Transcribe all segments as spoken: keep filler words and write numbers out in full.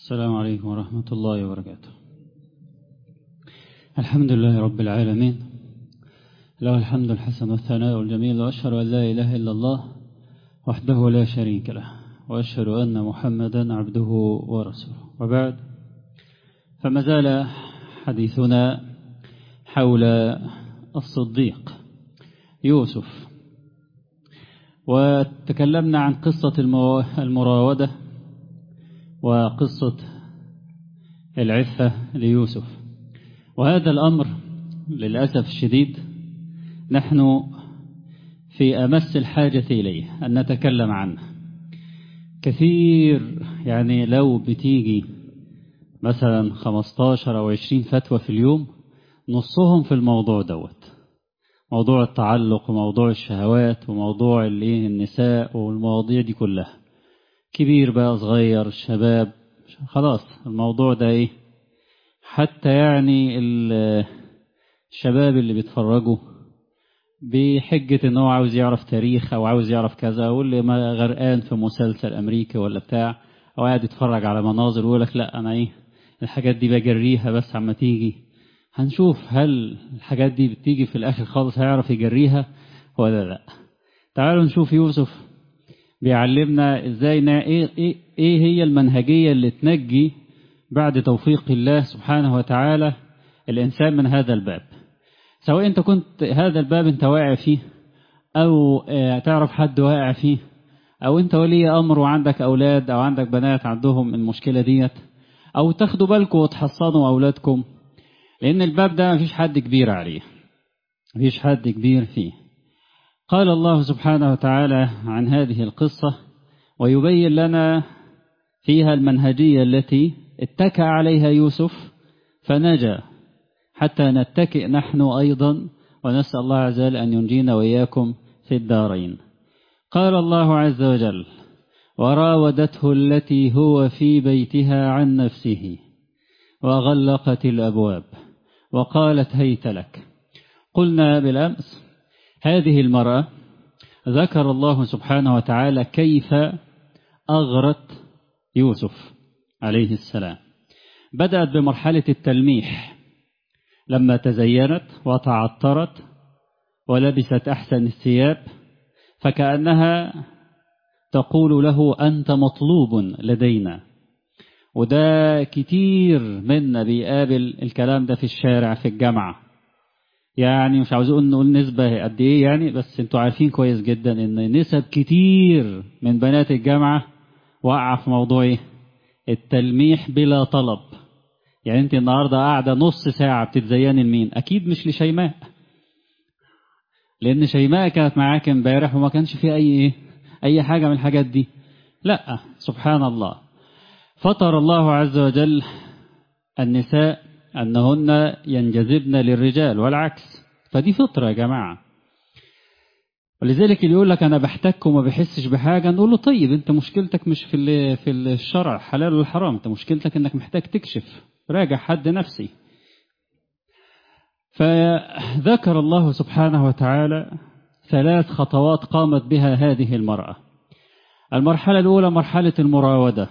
السلام عليكم ورحمة الله وبركاته. الحمد لله رب العالمين، له الحمد الحسن والثناء الجميل، وأشهد أن لا إله إلا الله وحده لا شريك له، وأشهد أن محمدا عبده ورسوله. وبعد، فما زال حديثنا حول الصديق يوسف، وتكلمنا عن قصة المراودة وقصة العفة ليوسف. وهذا الأمر للأسف الشديد نحن في أمس الحاجة إليه أن نتكلم عنه كثير. يعني لو بتيجي مثلا خمستاشر أو عشرين فتوى في اليوم، نصهم في الموضوع دوت، موضوع التعلق وموضوع الشهوات وموضوع النساء والمواضيع دي كلها، كبير بقى صغير الشباب، خلاص الموضوع ده ايه. حتى يعني الشباب اللي بيتفرجوا بحجة ان هو عاوز يعرف تاريخ او عاوز يعرف كذا، واللي ما غرقان في مسلسل امريكي ولا بتاع، او قاعد يتفرج على مناظر ويقول لك لا انا ايه الحاجات دي بجريها بس عما تيجي. هنشوف هل الحاجات دي بتيجي في الاخر خالص هيعرف يجريها ولا لا. تعالوا نشوف يوسف بيعلمنا ازاي ايه, إيه, ايه هي المنهجية اللي تنجي بعد توفيق الله سبحانه وتعالى الانسان من هذا الباب، سواء انت كنت هذا الباب انت واقع فيه، او تعرف حد واقع فيه، او انت ولي امر وعندك اولاد او عندك بنات عندهم المشكلة ديت، او تاخدوا بالكم وتحصنوا اولادكم، لان الباب ده مفيش حد كبير عليه، مفيش حد كبير فيه. قال الله سبحانه وتعالى عن هذه القصة ويبين لنا فيها المنهجية التي اتكى عليها يوسف فنجا، حتى نتكئ نحن أيضا، ونسأل الله عز وجل أن ينجينا وإياكم في الدارين. قال الله عز وجل: وراودته التي هو في بيتها عن نفسه وغلقت الأبواب وقالت هيت لك. قلنا بالأمس هذه المرأة ذكر الله سبحانه وتعالى كيف أغرت يوسف عليه السلام. بدأت بمرحلة التلميح لما تزينت وتعطرت ولبست أحسن الثياب، فكأنها تقول له أنت مطلوب لدينا. وده كتير منا بيقابل الكلام ده في الشارع في الجامعة، يعني مش عاوزين نقول نسبة قد ايه يعني، بس انتوا عارفين كويس جدا ان نسب كتير من بنات الجامعة وقع في موضوع ايه؟ التلميح بلا طلب. يعني انت النهاردة قاعدة نص ساعة بتتزيني لمين؟ اكيد مش لشيماء، لان شيماء كانت معاك امبارح وما كانش فيه اي ايه اي حاجة من الحاجات دي. لا، سبحان الله، فطر الله عز وجل النساء أنهن ينجذبن للرجال والعكس، فدي فطرة يا جماعة. ولذلك اللي يقول لك أنا بحتك وما بحسش بحاجة، نقول له طيب أنت مشكلتك مش في في الشرع حلال ولا حرام، أنت مشكلتك أنك محتاج تكشف، راجع حد نفسي. فذكر الله سبحانه وتعالى ثلاث خطوات قامت بها هذه المرأة. المرحلة الأولى مرحلة المراودة،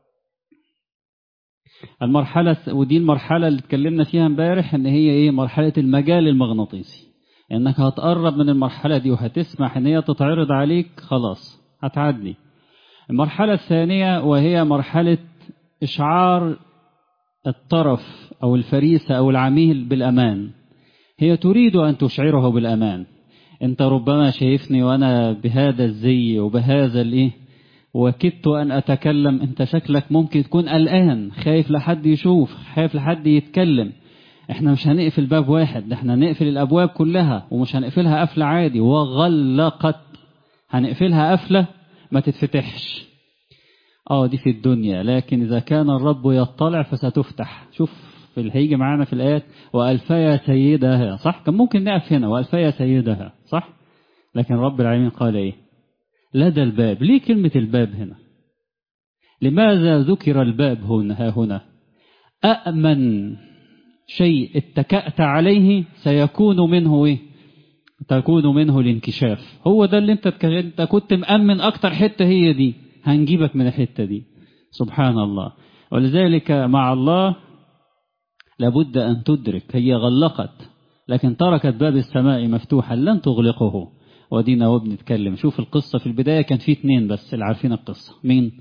المرحلة ودي المرحلة اللي اتكلمنا فيها امبارح ان هي ايه؟ مرحلة المجال المغناطيسي، انك هتقرب من المرحلة دي وهتسمح ان هي تتعرض عليك، خلاص هتعدي. المرحلة الثانية وهي مرحلة اشعار الطرف او الفريسة او العميل بالامان، هي تريد ان تشعره بالامان. انت ربما شايفني وانا بهذا الزي وبهذا الايه وكدت أن أتكلم، أنت شكلك ممكن تكون قلقان، خايف لحد يشوف، خايف لحد يتكلم. احنا مش هنقفل باب واحد، احنا هنقفل الأبواب كلها، ومش هنقفلها قفلة عادي وغلقت، هنقفلها قفلة ما تتفتحش. اه دي في الدنيا، لكن إذا كان الرب يطلع فستفتح. شوف في اللي هيجي معانا في الآيات وألفيا سيدها، صح؟ كان ممكن نقف هنا وألفيا سيدها، صح؟ لكن رب العالمين قال ايه؟ لدى الباب. ليه كلمة الباب هنا؟ لماذا ذكر الباب هنا؟ ها هنا أأمن شيء اتكأت عليه سيكون منه ايه؟ تكون منه الانكشاف. هو ده اللي انت انت كنت مأمن اكتر حتة، هي دي هنجيبك من الحتة دي. سبحان الله. ولذلك مع الله لابد أن تدرك هي غلقت لكن تركت باب السماء مفتوحا لن تغلقه. ودينا وبنتكلم شوف القصة في البداية كان في اتنين بس اللي عارفين القصة، مين؟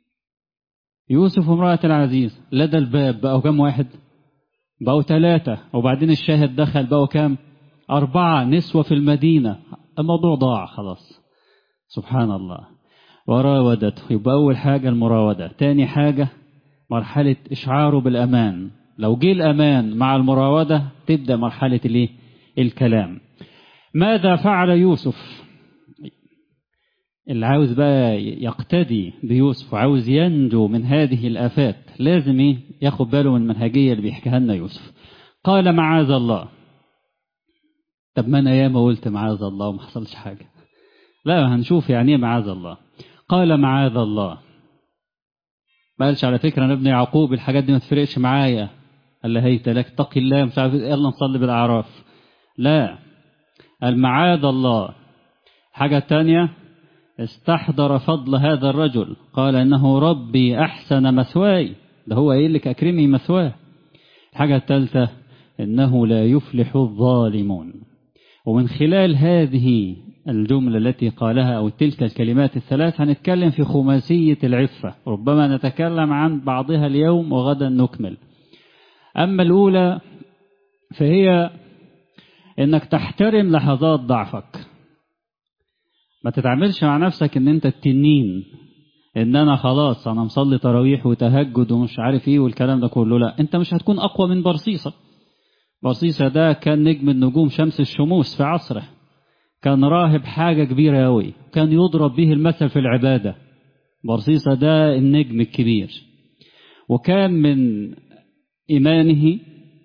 يوسف وامرأة العزيز. لدى الباب بقوا كام واحد؟ بقوا ثلاثة، وبعدين الشاهد دخل بقوا كام؟ أربعة نسوة في المدينة. الموضوع ضاع خلاص. سبحان الله. وراودته، يبقى أول حاجة المراودة. تاني حاجة مرحلة إشعاره بالأمان. لو جه الأمان مع المراودة تبدأ مرحلة الايه؟ الكلام. ماذا فعل يوسف؟ اللي عاوز بقى يقتدي بيوسف وعاوز ينجو من هذه الآفات لازم ايه؟ ياخد باله من المنهجية اللي بيحكيها لنا يوسف. قال معاذ الله. طب ما انا ياما قلت معاذ الله وما حصلش حاجة. لا هنشوف يعني ايه معاذ الله. قال معاذ الله. ما قالش على فكرة انا ابن يعقوب الحاجات دي ما تفرقش معايا. قال له هيت لك اتقي الله مش عارف يلا نصلي بالأعراف. لا، قال معاذ الله. حاجة تانية استحضر فضل هذا الرجل، قال إنه ربي أحسن مثواي، ده هو قايل لك أكرمي مثواه. الحاجة الثالثة إنه لا يفلح الظالمون. ومن خلال هذه الجملة التي قالها أو تلك الكلمات الثلاث هنتكلم في خماسية العفة، ربما نتكلم عن بعضها اليوم وغدا نكمل. أما الأولى فهي إنك تحترم لحظات ضعفك. ما تتعاملش مع نفسك ان انت التنين، ان انا خلاص انا مصلي تراويح وتهجد ومش عارف ايه والكلام ده كله. لا، انت مش هتكون اقوى من برصيصة. برصيصة ده كان نجم النجوم شمس الشموس في عصره، كان راهب حاجة كبيرة قوي، كان يضرب به المثل في العبادة. برصيصة ده النجم الكبير، وكان من إيمانه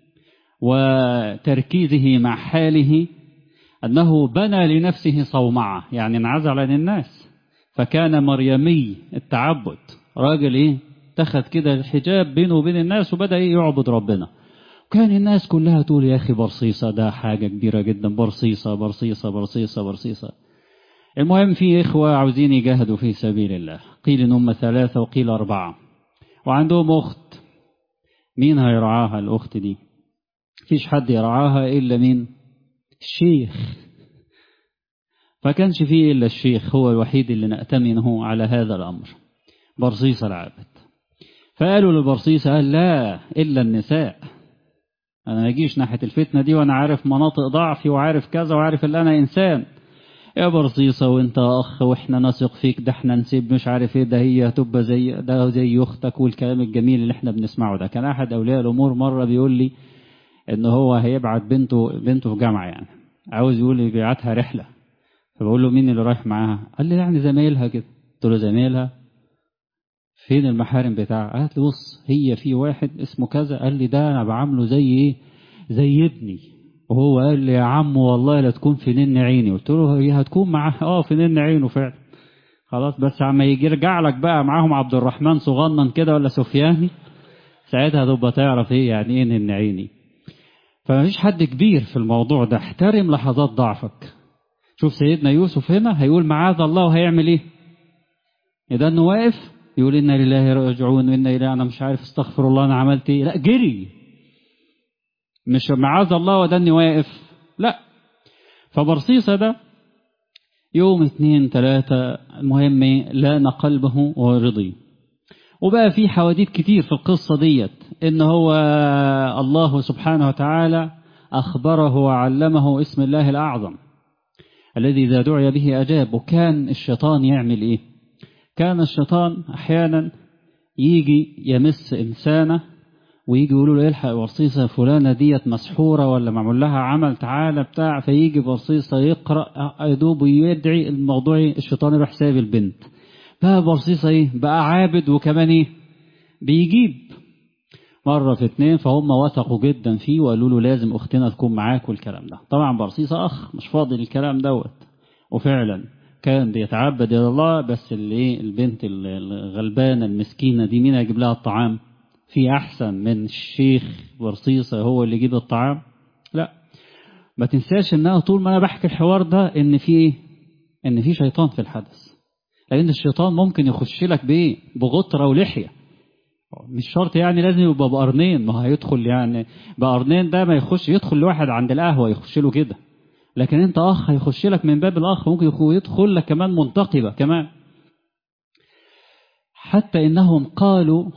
وتركيزه مع حاله أنه بنى لنفسه صومعة، يعني انعزل عن الناس. فكان مريمي التعبد، راجل إيه اتخذ كده الحجاب بينه وبين الناس وبدأ إيه يعبد ربنا. وكان الناس كلها تقول يا أخي برصيصة ده حاجة كبيرة جدا، برصيصة برصيصة برصيصة برصيصة. المهم في إخوة عاوزين يجاهدوا في سبيل الله، قيل إن هم ثلاثة وقيل أربعة، وعندهم أخت. مين هيرعاها الأخت دي؟ فيش حد يرعاها إلا مين؟ الشيخ. فكانش فيه إلا الشيخ هو الوحيد اللي نأتمنه على هذا الأمر، برصيصة العابد. فقالوا للبرصيصة قال لا إلا النساء، أنا ما أجيش ناحية الفتنة دي وأنا عارف مناطق ضعفي وعارف كذا وعارف اللي أنا إنسان. يا برصيصة وانت أخ وإحنا نثق فيك، ده إحنا نسيب مش عارف إيه، ده هي هتبقى زي ده زي أختك والكلام الجميل اللي إحنا بنسمعه ده. كان أحد أولياء الأمور مرة بيقول لي إن هو هيبعت بنته بنته في جامعة، يعني عاوز يقول لي بيبعتها رحلة. فبقول له مين اللي رايح معاها؟ قال لي يعني زمايلها كده. قلت له زمايلها فين المحارم بتاعها؟ قالت لي بص هي في واحد اسمه كذا، قال لي ده انا بعامله زي ايه، زي ابني. وهو قال لي يا عم والله لا تكون في نن عيني. قلت له هي هتكون معاه اه في نن عينه فعلا. خلاص بس عما يجي يرجع لك بقى معاهم عبد الرحمن صغنن كده ولا سفياني، ساعتها تبقى تعرف ايه يعني ايه نن عيني. فمفيش حد كبير في الموضوع ده، احترم لحظات ضعفك. شوف سيدنا يوسف هنا هيقول معاذ الله وهيعمل ايه؟ إذا انه واقف يقول إنا لله راجعون وإنا إليه أنا مش عارف استغفر الله أنا عملت إيه، لا جري. مش معاذ الله وده اني واقف، لا. فبرصيصة ده يوم اثنين ثلاثة المهم لان قلبه ورضي. وبقى في حواديت كتير في القصة ديت، إن هو الله سبحانه وتعالى أخبره وعلمه اسم الله الأعظم الذي إذا دعي به أجاب. وكان الشيطان يعمل إيه؟ كان الشيطان أحيانا يجي يمس إنسانة ويجي يقولوا له الحق برصيصة فلانة ديت مسحورة ولا معمول لها عمل تعالى بتاع، فيجي برصيصة يقرأ يدوب ويدعي الموضوع، الشيطان يروح سايب البنت. بقى برصيصة إيه؟ بقى عابد وكمان إيه؟ بيجيب مرة في اتنين. فهم وثقوا جدا فيه وقالوا له لازم أختنا تكون معاك والكلام ده. طبعا برصيصة أخ مش فاضي الكلام دوت، وفعلا كان بيتعبد إلى الله. بس اللي البنت الغلبانة المسكينة دي مين هيجيب لها الطعام؟ في أحسن من الشيخ برصيصة هو اللي يجيب الطعام؟ لا. ما تنساش إنها طول ما أنا بحكي الحوار ده إن في إيه؟ إن في شيطان في الحدث، لأن الشيطان ممكن يخش لك بإيه؟ بغطرة ولحية. مش شرط يعني لازم يبقى بقرنين، ما هيدخل يعني بقرنين ده ما يخش يدخل لواحد عند القهوة يخش له كده، لكن انت اخ هيخش لك من باب الاخ، ممكن يدخل لك كمان منتقبة كمان. حتى انهم قالوا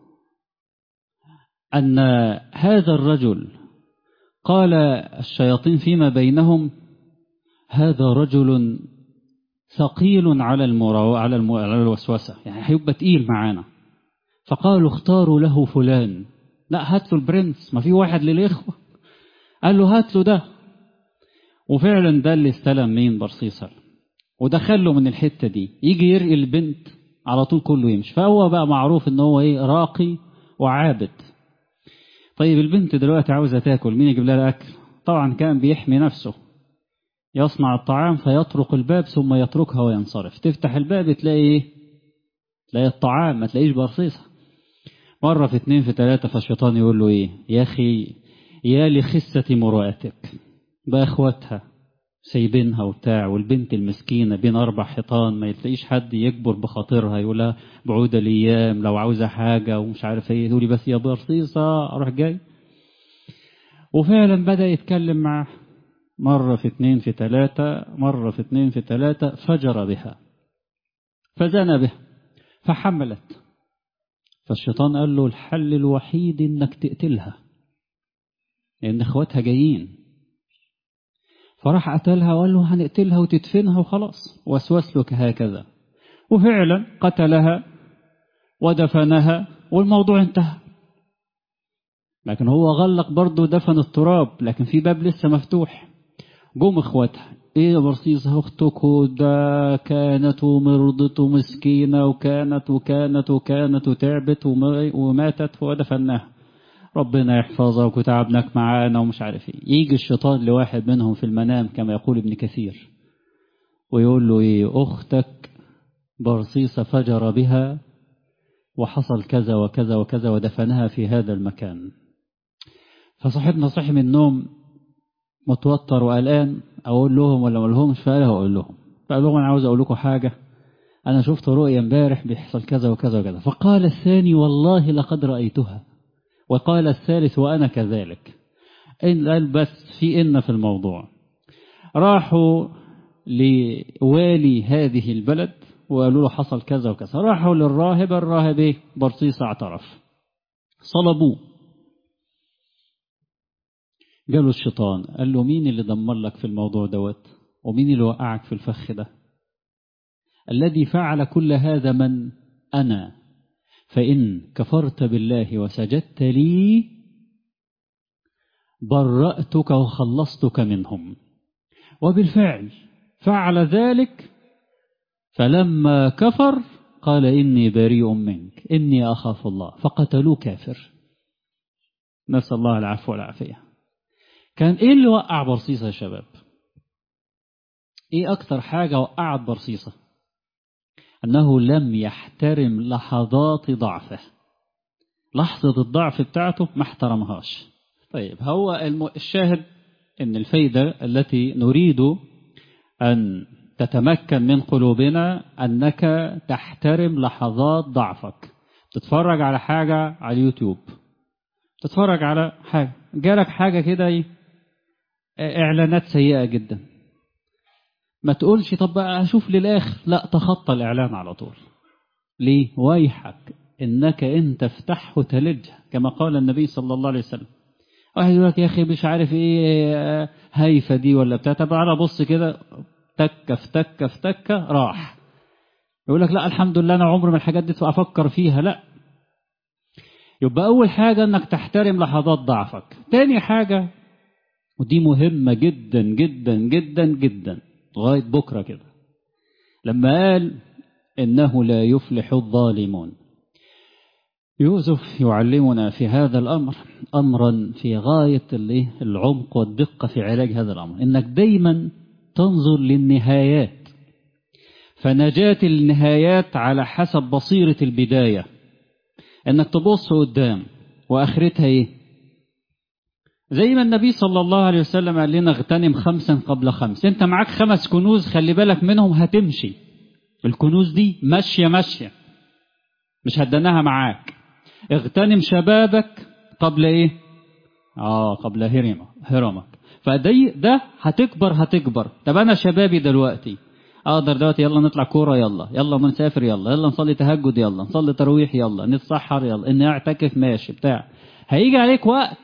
ان هذا الرجل، قال الشياطين فيما بينهم هذا رجل ثقيل على المرا على المو... على الوسوسة، يعني هيبقى تقيل معانا. فقالوا اختاروا له فلان، لا هات له البرنس، ما في واحد للإخوة، قال له هات له ده. وفعلا ده اللي استلم مين؟ برصيصة، ودخل له من الحتة دي يجي يرقي البنت على طول كله يمشي، فهو بقى معروف ان هو ايه؟ راقي وعابد. طيب البنت دلوقتي عاوزة تاكل، مين يجيب لها الأكل؟ طبعا كان بيحمي نفسه، يصنع الطعام فيطرق الباب ثم يتركها وينصرف، تفتح الباب تلاقي ايه؟ تلاقي الطعام، ما تلاقيش برصيصة. مرة في اتنين في تلاتة، فالشيطان يقول له ايه؟ يا اخي يا لخسة مرؤتك، بقى اخواتها سايبينها وبتاع، والبنت المسكينة بين اربع حيطان ما يتلاقيش حد يكبر بخاطرها يقولها بعود الايام لو عاوزة حاجة ومش عارف ايه، تقولي بس يا برصيصة اروح جاي. وفعلا بدأ يتكلم معه مرة في اتنين في تلاتة، مرة في اتنين في تلاتة، فجر بها فزنى بها فحملت. فالشيطان قال له الحل الوحيد انك تقتلها لان اخواتها جايين. فراح قتلها وقال له هنقتلها وتدفنها وخلاص، وسوس له هكذا. وفعلا قتلها ودفنها والموضوع انتهى. لكن هو غلق برضه، دفن التراب، لكن في باب لسه مفتوح. جم اخواتها، ايه يا برصيصة اختك ده كانت مرضت مسكينة وكانت وكانت وكانت وتعبت وماتت ودفناها، ربنا يحفظك وتعبناك معانا ومش عارف ايه. يجي الشيطان لواحد منهم في المنام كما يقول ابن كثير ويقول له ايه؟ اختك برصيصة فجر بها وحصل كذا وكذا وكذا ودفنها في هذا المكان. فصاحبنا صحي من النوم متوتر وقلقان، اقول لهم ولا ما اقولهمش؟ فقال اقول لهم. فقال لهم انا عاوز اقول لكم حاجه، انا شفت رؤيا امبارح بيحصل كذا وكذا وكذا. فقال الثاني والله لقد رايتها، وقال الثالث وانا كذلك. ان قال بس في ان في الموضوع. راحوا لوالي هذه البلد وقالوا له حصل كذا وكذا. راحوا للراهب، الراهب ايه؟ برصيصة اعترف. صلبوه. قالوا الشيطان، قال له مين اللي دمر لك في الموضوع دوت؟ ومين اللي وقعك في الفخ ده؟ الذي فعل كل هذا من؟ أنا. فإن كفرت بالله وسجدت لي برأتك وخلصتك منهم. وبالفعل فعل ذلك، فلما كفر قال إني بريء منك إني أخاف الله، فقتلوه كافر. نسأل الله العفو والعافية. كان إيه اللي وقع برصيصة يا شباب؟ إيه أكتر حاجة وقعت برصيصة؟ أنه لم يحترم لحظات ضعفه. لحظة الضعف بتاعته ما احترمهاش. طيب هو الشاهد أن الفايدة التي نريد أن تتمكن من قلوبنا أنك تحترم لحظات ضعفك. تتفرج على حاجة على اليوتيوب، تتفرج على حاجة جالك حاجة كده إعلانات سيئة جدا، ما تقولش طب بقى أشوف للآخر، لا، تخطى الإعلان على طول. ليه؟ ويحك إنك إن تفتحه تلج، كما قال النبي صلى الله عليه وسلم. واحد يقول لك يا أخي مش عارف إيه هايفة دي ولا بتاع، طب على بص كده تكة في تكة في تكة راح. يقول لك لا الحمد لله أنا عمري ما الحاجات دي أفكر فيها. لا، يبقى أول حاجة إنك تحترم لحظات ضعفك. تاني حاجة، ودي مهمة جدا جدا جدا جدا لغاية بكرة كده، لما قال إنه لا يفلح الظالمون. يوسف يعلمنا في هذا الأمر أمرا في غاية العمق والدقة في علاج هذا الأمر، إنك دايما تنظر للنهايات، فنجاة النهايات على حسب بصيرة البداية. إنك تبص قدام وآخرتها إيه؟ زي ما النبي صلى الله عليه وسلم قال لنا اغتنم خمسا قبل خمس. انت معاك خمس كنوز، خلي بالك منهم، هتمشي الكنوز دي ماشية ماشية، مش هتدناها معاك. اغتنم شبابك قبل ايه؟ اه قبل هرمك هرمك. فدي ده هتكبر هتكبر. طب انا شبابي دلوقتي اقدر دلوقتي يلا نطلع كوره، يلا يلا ما نسافر، يلا يلا نصلي تهجد، يلا نصلي تراويح، يلا نتسحر، يلا اني اعتكف، ماشي بتاع. هيجي عليك وقت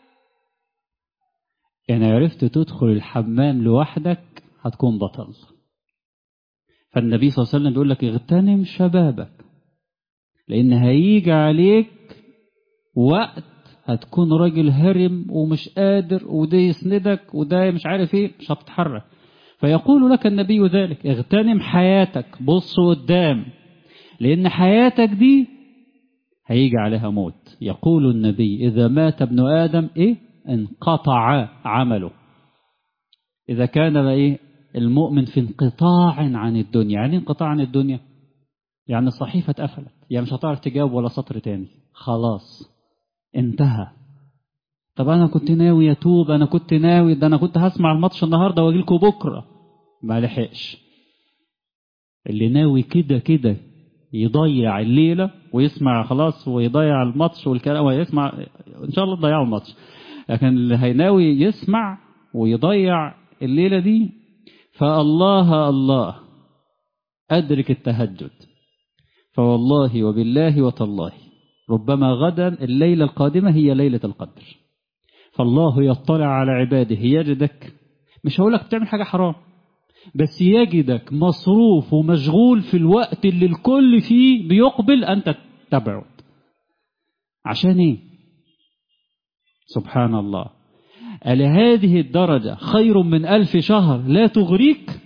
يعني عرفت تدخل الحمام لوحدك هتكون بطل. فالنبي صلى الله عليه وسلم بيقول لك اغتنم شبابك، لان هيجي عليك وقت هتكون راجل هرم ومش قادر، وده يسندك وده مش عارف ايه، مش هتتحرك. فيقول لك النبي ذلك اغتنم حياتك، بص قدام، لأن حياتك دي هيجي عليها موت. يقول النبي إذا مات ابن آدم إيه؟ انقطع عمله. إذا كان إيه المؤمن في انقطاع عن الدنيا. يعني انقطاع عن الدنيا يعني الصحيفة اتقفلت، يعني مش هتعرف تجاوب ولا سطر تاني، خلاص انتهى. طب أنا كنت ناوي أتوب، أنا كنت ناوي، ده أنا كنت هسمع الماتش النهاردة واجيلكوا بكرة، ما لحقش. اللي ناوي كده كده يضيع الليلة ويسمع خلاص ويضيع الماتش والكلام ويسمع، إن شاء الله تضيعوا الماتش، لكن اللي هيناوي يسمع ويضيع الليلة دي فالله الله أدرك التهجد. فوالله وبالله وتالله ربما غدا الليلة القادمة هي ليلة القدر. فالله يطلع على عباده يجدك، مش هقولك بتعمل حاجة حرام، بس يجدك مصروف ومشغول في الوقت اللي الكل فيه بيقبل أنت تبعد. عشان ايه؟ سبحان الله. ألهذه الدرجة خير من ألف شهر لا تغريك؟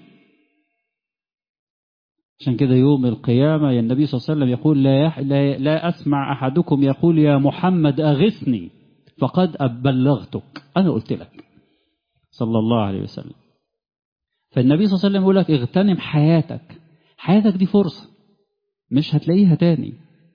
عشان كده يوم القيامة يا النبي صلى الله عليه وسلم يقول لا, يح... لا, لا أسمع أحدكم يقول يا محمد أغثني فقد أبلغتك، أنا قلت لك صلى الله عليه وسلم. فالنبي صلى الله عليه وسلم يقول لك اغتنم حياتك. حياتك دي فرصة مش هتلاقيها تاني.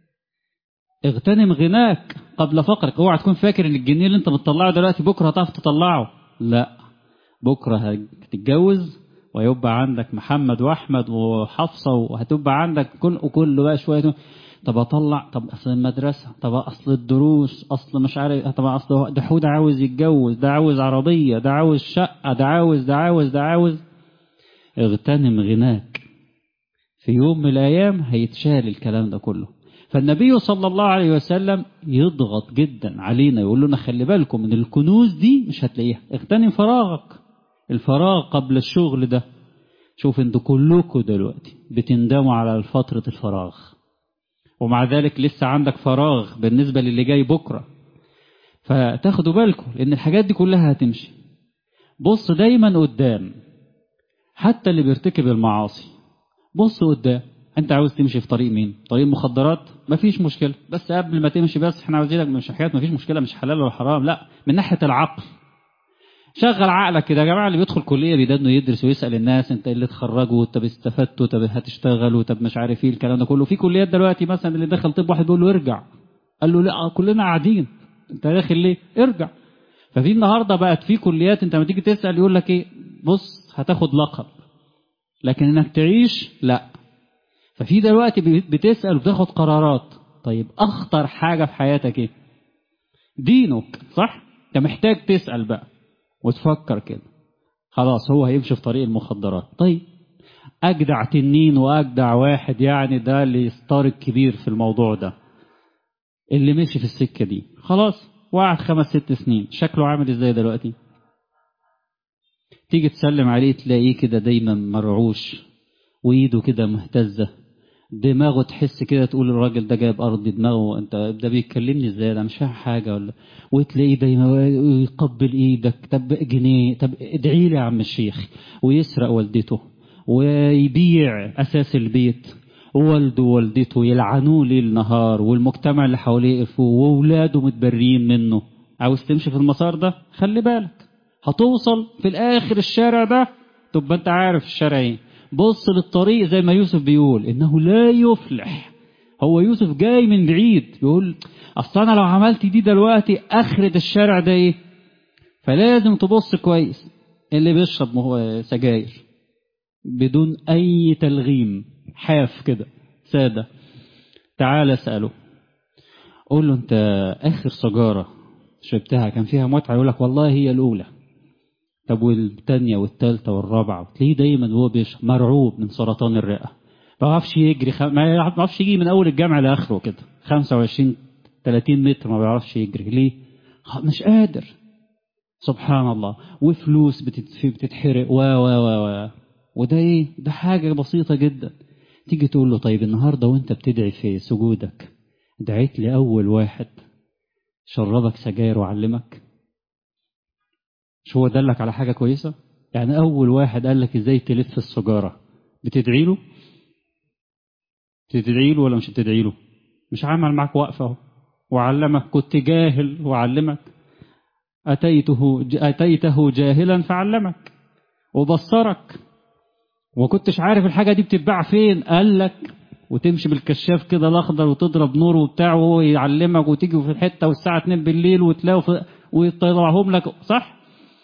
اغتنم غناك قبل فقرك. اوعى تكون فاكر ان الجنيه اللي انت بتطلعه دلوقتي بكرة هتعرف تطلعه، لا، بكرة هتتجوز ويبقى عندك محمد واحمد وحفصة وهتبقى عندك كل وكل بقى شوية. طب اطلع، طب اصل المدرسة، طب اصل الدروس، اصل مش عارف، طب اصل ده حود عاوز يتجوز، ده عاوز عربية، ده عاوز شقة، ده عاوز ده عاوز ده عاوز. اغتنم غناك، في يوم من الايام هيتشال الكلام ده كله. فالنبي صلى الله عليه وسلم يضغط جدا علينا، يقول لنا خلي بالكم من الكنوز دي مش هتلاقيها. اغتنم فراغك، الفراغ قبل الشغل ده. شوف انتوا كلكم دلوقتي بتندموا على فترة الفراغ، ومع ذلك لسه عندك فراغ بالنسبة للي جاي بكرة. فتاخدوا بالكم لان الحاجات دي كلها هتمشي. بص دايما قدام، حتى اللي بيرتكب المعاصي بص قدام. انت عاوز تمشي في طريق مين؟ طريق مخدرات؟ مفيش مشكلة، بس قبل ما تمشي بس احنا عاوزينك مش حكايات مفيش مشكلة مش حلال ولا حرام، لا، من ناحية العقل. شغل عقلك كده يا جماعة. اللي بيدخل كلية بيدانه يدرس ويسأل الناس انت اللي اتخرجوا، طب استفدتوا، طب هتشتغلوا، طب مش عارف ايه الكلام ده كله. في كليات دلوقتي مثلا اللي دخل طب واحد بيقول له ارجع، قال له لا كلنا قاعدين، انت داخل ليه؟ ارجع. ففي النهارده بقت في كليات انت لما تيجي تسأل يقول لك ايه؟ بص هتاخد لقب لكن انك تعيش لا. ففي دلوقتي بتسأل وبتاخد قرارات. طيب اخطر حاجة في حياتك ايه؟ دينك، صح؟ انت محتاج تسأل بقى وتفكر كده. خلاص هو هيمشي في طريق المخدرات، طيب اجدع تنين واجدع واحد يعني ده اللي يستار الكبير في الموضوع ده، اللي مشي في السكة دي خلاص وقعد خمس ست سنين، شكله عامل ازاي دلوقتي؟ تيجي تسلم عليه تلاقيه كده دايما مرعوش وايده كده مهتزة، دماغه تحس كده تقول الراجل ده جايب ارض دماغه، انت ده بيتكلمني ازاي، ده مش فاهم حاجه ولا. وتلاقيه دايما يقبل ايدك، طب جنيه، طب ادعي لي يا عم الشيخ، ويسرق والدته ويبيع اساس البيت، ووالده ووالدته يلعنوه ليل نهار، والمجتمع اللي حواليه يقفوه، واولاده متبرين منه. عاوز تمشي في المسار ده خلي بالك، هتوصل في الاخر الشارع ده تبقى انت عارف الشارع ايه. بص للطريق زي ما يوسف بيقول إنه لا يفلح. هو يوسف جاي من بعيد بيقول أصل أنا لو عملت دي دلوقتي آخرة الشارع ده إيه؟ فلازم تبص كويس. اللي بيشرب هو سجاير بدون أي تلغيم، حاف كده سادة، تعال اسأله قول له انت اخر سيجاره شربتها كان فيها متعه؟ يقول لك والله هي الاولى. طب والثانيه والثالثه والرابعه؟ تلاقيه دايما وهو بيشرب مرعوب من سرطان الرئه، ما بيعرفش يجري خ... ما بيعرفش يجي من اول الجامع لاخره كده خمسة وعشرين ثلاثين متر، ما بيعرفش يجري ليه؟ مش قادر. سبحان الله. وفلوس بتت... بتتحرق و و و و وده ايه؟ ده حاجه بسيطه جدا. تيجي تقول له طيب النهارده وانت بتدعي في سجودك دعيت لي اول واحد شربك سجاير وعلمك؟ مش هو دلك على حاجه كويسه؟ يعني اول واحد قال لك ازاي تلف السجاره بتدعي له؟ تدعي له ولا مش بتدعي له؟ مش عمل معك وقفه اهو وعلمك، كنت جاهل وعلمك. اتيته اتيته جاهلا فعلمك وبصرك، وكنتش عارف الحاجه دي بتتباع فين قال لك، وتمشي بالكشاف كده الاخضر وتضرب نور وبتاع وهو يعلمك، وتيجي في الحته والساعه اتنين بالليل وتلاقوا في ويطلعهم لك. صح؟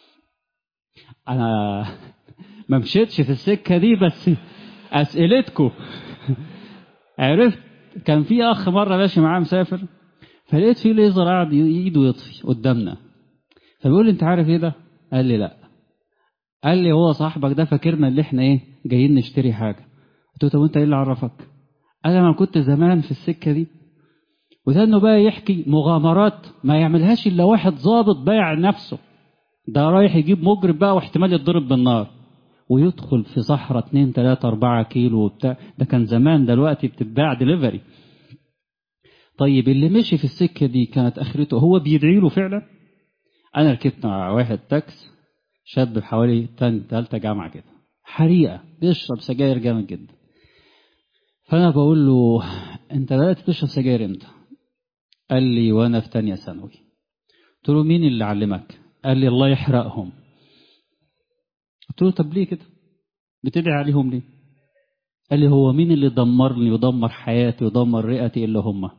انا ما مشيتش في السكه دي، بس اسئلتكم. عرفت كان في اخ مره ماشي معاه مسافر، فلقيت فيه ليزر قاعد ايده يطفي قدامنا، فبيقول لي انت عارف ايه ده؟ قال لي لا. قال لي هو صاحبك ده فاكرنا اللي احنا ايه جايين نشتري حاجه. قلت له طب وانت ايه اللي عرفك؟ قال انا كنت زمان في السكه دي. وده انه بقى يحكي مغامرات ما يعملهاش الا واحد ضابط بايع نفسه، ده رايح يجيب مجرم بقى واحتمال يتضرب بالنار، ويدخل في صحراء اتنين تلاتة اربعة كيلو وبتاع. ده كان زمان، دلوقتي بتتباع دليفري. طيب اللي مشي في السكه دي كانت اخرته هو بيدعي له فعلا؟ انا ركبت مع واحد تاكس شاب بحوالي تاني تالتة جامعة كده، حريقة بيشرب سجاير جامد جدا. فأنا بقول له أنت بدأت تشرب سجاير إمتى؟ قال لي وأنا في تانية ثانوي. قلت له مين اللي علمك؟ قال لي الله يحرقهم. قلت له طب ليه كده؟ بتدعي عليهم ليه؟ قال لي هو مين اللي دمرني ودمر حياتي ودمر رئتي إلا هم؟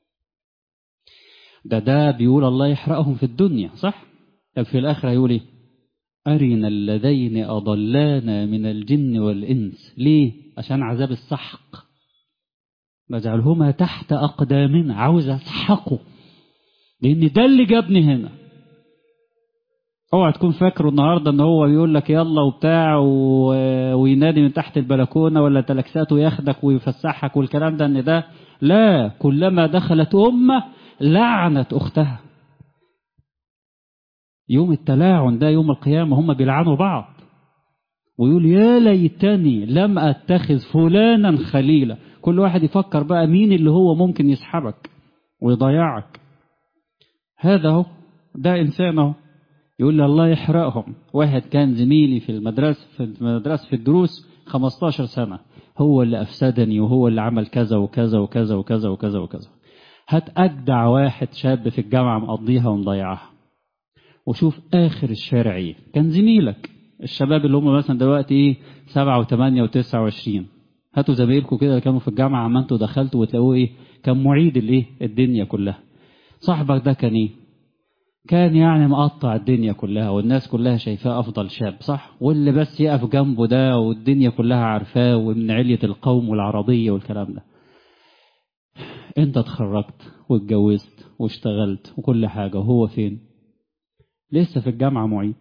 ده ده بيقول الله يحرقهم في الدنيا، صح؟ طب في الآخرة هيقول إيه؟ أرنا اللذين أضلانا من الجن والإنس. ليه؟ عشان عذاب السحق، بجعلهما تحت أقدامنا، عاوز أسحقه لأن ده اللي جابني هنا. اوعى تكون فاكره النهارده ان هو بيقول لك يلا وبتاع وينادي من تحت البلكونه ولا تلكساته ياخدك ويفسحك والكلام ده، ان ده لا. كلما دخلت امه لعنت اختها. يوم التلاعن ده يوم القيامه هم بيلعنوا بعض، ويقول يا ليتني لم اتخذ فلانا خليلا. كل واحد يفكر بقى مين اللي هو ممكن يسحبك ويضيعك. هذا هو ده انسان اهو يقول لي الله يحرقهم. واحد كان زميلي في المدرسة في المدرسة في الدروس خمستاشر سنة، هو اللي أفسدني وهو اللي عمل كذا وكذا وكذا وكذا وكذا وكذا. هات أجدع واحد شاب في الجامعة مقضيها ومضيعها، وشوف آخر الشارع إيه. كان زميلك الشباب اللي هم مثلا دلوقتي إيه سبعة وثمانية وتسعة وعشرين، هاتوا زمايلكم كده كانوا في الجامعة عما انتوا دخلتوا وتلاقوه إيه كان معيد الإيه الدنيا كلها. صاحبك ده كان إيه؟ كان يعني مقطع الدنيا كلها والناس كلها شايفاه أفضل شاب، صح؟ واللي بس يقف جنبه ده والدنيا كلها عارفاه ومن علية القوم والعربية والكلام ده. انت اتخرجت واتجوزت واشتغلت وكل حاجة، وهو فين؟ لسه في الجامعة معيد.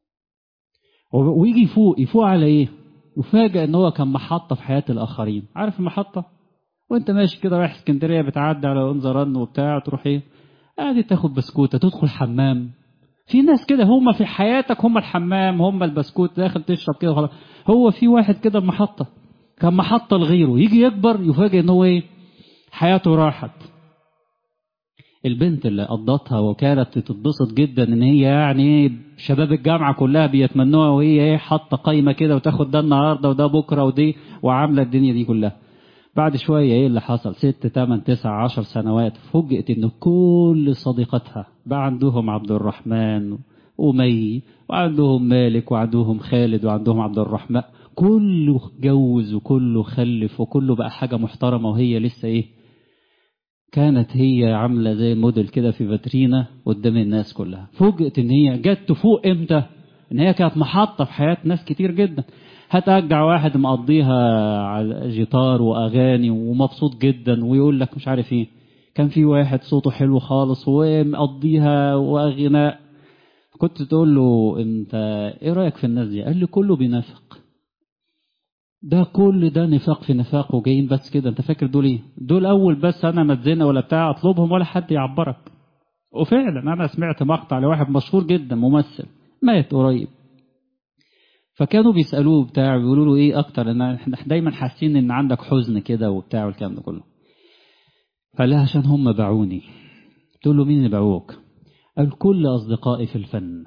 ويجي يفوق يفوق على ايه؟ يفاجئ ان هو كان محطة في حياة الآخرين. عارف المحطة؟ وانت ماشي كده رايح اسكندرية بتعدي على انظران وبتاع، تروح ايه؟ قاعد تاخد بسكوتة، تدخل حمام. في ناس كده هم في حياتك هم الحمام هم البسكوت، داخل تشرب كده وخلاص. هو في واحد كده المحطة كان محطة لغيره، يجي يكبر يفاجئ ان هو ايه حياته راحت. البنت اللي قضتها وكانت تتبسط جدا ان هي يعني شباب الجامعة كلها بيتمنوها، وهي ايه حاطة قايمة كده وتاخد ده النهاردة وده بكرة ودي وعاملة الدنيا دي كلها. بعد شوية ايه اللي حصل؟ ست تمن تسع عشر سنوات فوجئت ان كل صديقتها بقى عندهم عبد الرحمن ومي وعندهم مالك وعندهم خالد وعندهم عبد الرحمن، كله اتجوز وكله خلف وكله بقى حاجة محترمة، وهي لسه ايه كانت هي عاملة زي الموديل كده في فاترينا قدام الناس كلها. فوجئت ان هي جت تفوق امتى؟ ان هي كانت محطة في حياة ناس كتير جدا. هترجع واحد مقضيها على جيتار واغاني ومبسوط جدا ويقول لك مش عارف ايه، كان في واحد صوته حلو خالص ومقضيها واغناء، كنت تقول له انت ايه رايك في الناس دي؟ قال لي كله بينافق، ده كل ده نفاق في نفاق وجايين بس كده. انت فاكر دول ايه؟ دول اول بس انا ما اتزنق ولا بتاع اطلبهم ولا حد يعبرك. وفعلا انا سمعت مقطع لواحد مشهور جدا ممثل مات قريب، فكانوا بيسالوه بتاع بيقولوا له ايه اكتر، ان احنا دايما حاسين ان عندك حزن كده وبتاع والكلام ده كله. قال لها عشان هم باعوني. تقول له مين اللي باعوك؟ قال كل اصدقائي في الفن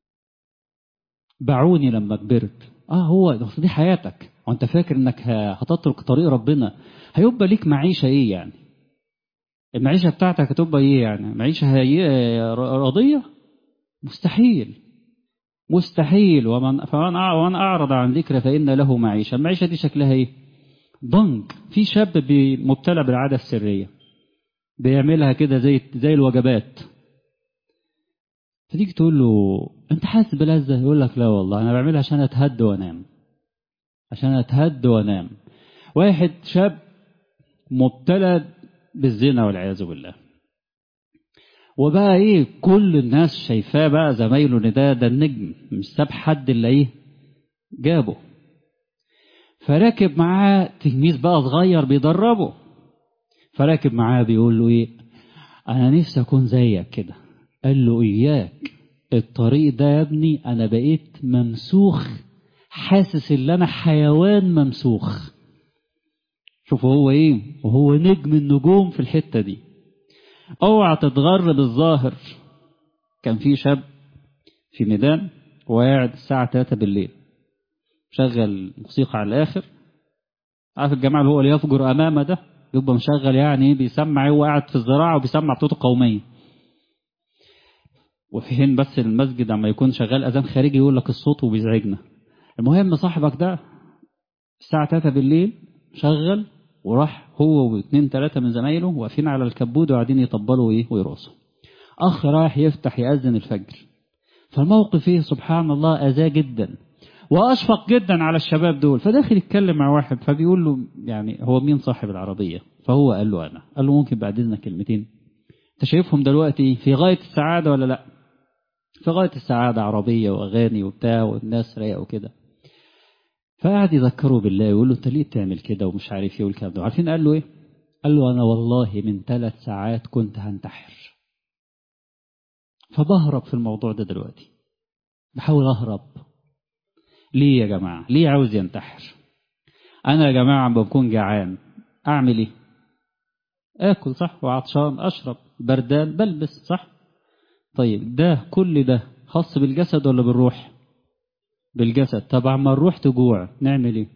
باعوني لما كبرت. اه هو اصل دي حياتك، وانت فاكر انك هتترك طريق ربنا هيبقى ليك معيشه ايه يعني؟ المعيشه بتاعتك هتبقى ايه يعني؟ معيشه هي راضيه؟ مستحيل مستحيل. ومن فمن ومن اعرض عن ذكر فان له معيشه. المعيشه دي شكلها ايه؟ ضنك. في شاب مبتلى بالعاده السريه بيعملها كده زي زي الوجبات، فتيجي تقول له انت حاسس بلذة؟ يقول لك لا والله انا بعملها عشان اتهد وانام، عشان اتهد وانام. واحد شاب مبتلى بالزنا والعياذ بالله، وبقى ايه كل الناس شايفاه بقى زمايله ان ده ده النجم، مش ساب حد اللي ايه جابه. فراكب معاه تلميذ بقى صغير بيدربه، فراكب معاه بيقول له ايه انا نفسي اكون زيك كده. قال له اياك، الطريق ده يا ابني انا بقيت ممسوخ، حاسس ان انا حيوان ممسوخ. شوفوا هو ايه، وهو نجم النجوم في الحتة دي. اوعى تتغر بالظاهر. كان في شاب في ميدان وقاعد الساعة ثلاثة بالليل شغل موسيقى على الاخر. عارف الجماعة اللي هو اللي يفجر امامه ده، يبقى مشغل يعني بيسمع، هو قاعد في الزراعة وبيسمع بصوت قومية. وفي حين بس المسجد عما يكون شغال اذان خارجي يقول لك الصوت وبيزعجنا. المهم صاحبك ده الساعة ثلاثة بالليل شغل، وراح هو واثنين ثلاثة من زمايله واقفين على الكبود وقاعدين يطبلوا ايه ويرقصوا. اخ رايح يفتح يأذن الفجر، فالموقف ايه سبحان الله اذاه جدا، واشفق جدا على الشباب دول. فداخل يتكلم مع واحد فبيقول له يعني هو مين صاحب العربية؟ فهو قال له انا. قال له ممكن بعد اذنك كلمتين؟ انت شايفهم دلوقتي في غاية السعادة ولا لا؟ في غاية السعادة، عربية واغاني وبتاع والناس رايقة وكده. فقعد يذكره بالله ويقول له انت ليه بتعمل كده ومش عارف ايه والكلام ده. عارفين قال له ايه؟ قال له انا والله من ثلاث ساعات كنت هنتحر، فبهرب في الموضوع ده دلوقتي، بحاول اهرب. ليه يا جماعة؟ ليه عاوز ينتحر؟ انا يا جماعة عم بكون جعان اعمل ايه؟ اكل صح، وعطشان اشرب، بردان بلبس صح. طيب ده كل ده خاص بالجسد ولا بالروح؟ بالجسد. طب عما الروح تجوع نعمل ايه؟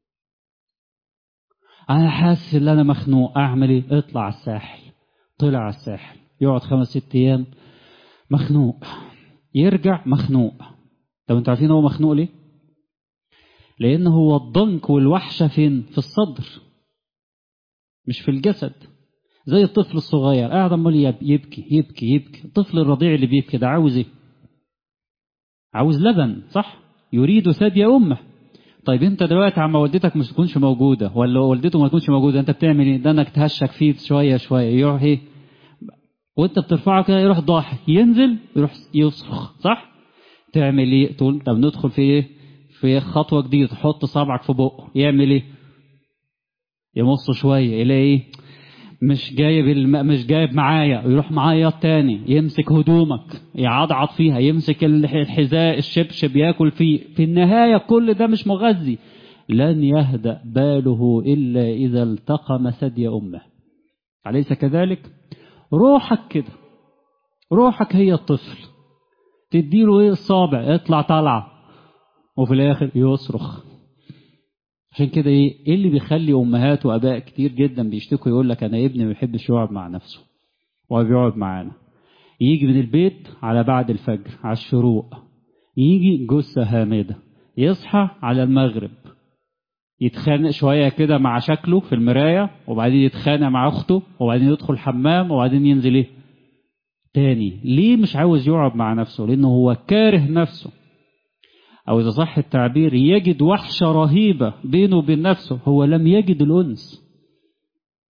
انا حاسس ان انا مخنوق اعمل ايه؟ اطلع على الساحل. طلع على الساحل يقعد خمس ست ايام مخنوق، يرجع مخنوق. طب انتوا عارفين هو مخنوق ليه؟ لان هو الضنك والوحشة فين؟ في الصدر مش في الجسد. زي الطفل الصغير قاعد عمال يبكي يبكي يبكي. الطفل الرضيع اللي بيبكي ده عاوز ايه؟ عاوز لبن صح، يريد ثدي امه. طيب انت دلوقتي عما والدتك مش تكونش موجودة ولا والدته ما تكونش موجودة، انت بتعمل ايه؟ ده انك تهشك فيه شوية شوية يروح ايه، وانت بترفعه كده يروح ضاحك ينزل يروح يصرخ صح. تعمل ايه؟ تقول طب ندخل في ايه، في خطوة جديدة، تحط صابعك في بقه يعمل ايه؟ يمص شوية يلاقي ايه؟ مش جايب الم... مش جايب معايا، يروح معايا تاني يمسك هدومك يعضعض فيها، يمسك الحذاء الشبشب ياكل فيه. في النهاية كل ده مش مغذي. لن يهدأ باله إلا إذا التقم ثدي أمه. أليس كذلك؟ روحك كده، روحك هي الطفل، تديله ايه الصابع يطلع طالعه وفي الاخر يصرخ. عشان كده ايه ايه اللي بيخلي امهات واباء كتير جدا بيشتكوا يقول لك انا ابني ما بيحبش يقعد مع نفسه وبيقعد معانا. يجي من البيت على بعد الفجر على الشروق، يجي جثة هامدة، يصحى على المغرب، يتخانق شوية كده مع شكله في المراية، وبعدين يتخانق مع اخته، وبعدين يدخل الحمام، وبعدين ينزل ايه تاني. ليه مش عاوز يقعد مع نفسه؟ لانه هو كاره نفسه، او اذا صح التعبير يجد وحشة رهيبة بينه وبين نفسه. هو لم يجد الانس،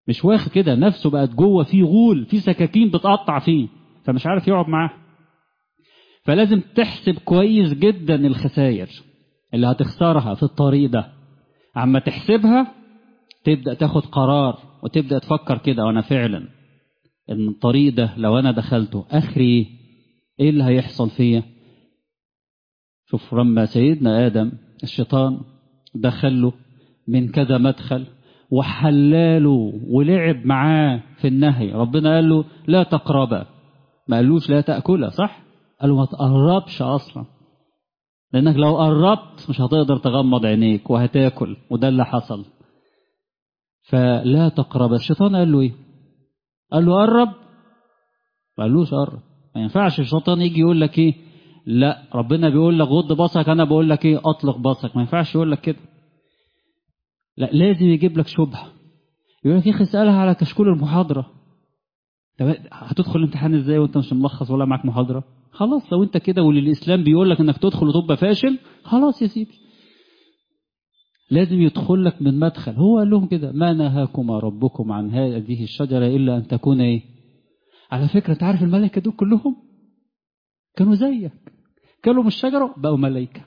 مش واخد كده، نفسه بقت جوه فيه غول، فيه سكاكين بتقطع فيه، فمش عارف يقعد معاه. فلازم تحسب كويس جدا الخسائر اللي هتخسرها في الطريق ده. عما تحسبها تبدأ تاخد قرار وتبدأ تفكر كده، وانا فعلا ان الطريق ده لو انا دخلته اخري ايه اللي هيحصل فيا. شوف لما سيدنا آدم الشيطان دخله من كذا مدخل وحلاله ولعب معاه في النهي، ربنا قال له لا تقربا، ما قالوش لا تأكلها، صح؟ قال له ما تقربش أصلا، لأنك لو قربت مش هتقدر تغمض عينيك وهتاكل، وده اللي حصل. فلا تقرب. الشيطان قال له ايه؟ قال له قرب؟ ما قالوش قرب. ما ينفعش الشيطان يجي يقول لك ايه؟ لا، ربنا بيقول لك غض بصرك، انا بقول لك ايه؟ اطلق بصرك. ما ينفعش يقول لك كده. لا، لازم يجيب لك شبهه، يقول لك يا اخي اسالها على كشكول المحاضره. طب هتدخل الامتحان ازاي وانت مش ملخص ولا معاك محاضره؟ خلاص لو انت كده والاسلام بيقول لك انك تدخل وتبقى فاشل، خلاص يا سيدي. لازم يدخل لك من مدخل. هو قال لهم كده ما نهاكما ربكم عن هذه الشجره الا ان تكون ايه؟ على فكره انت عارف الملائكه دول كلهم كانوا زيك، كلوا من الشجره بقوا ملائكه.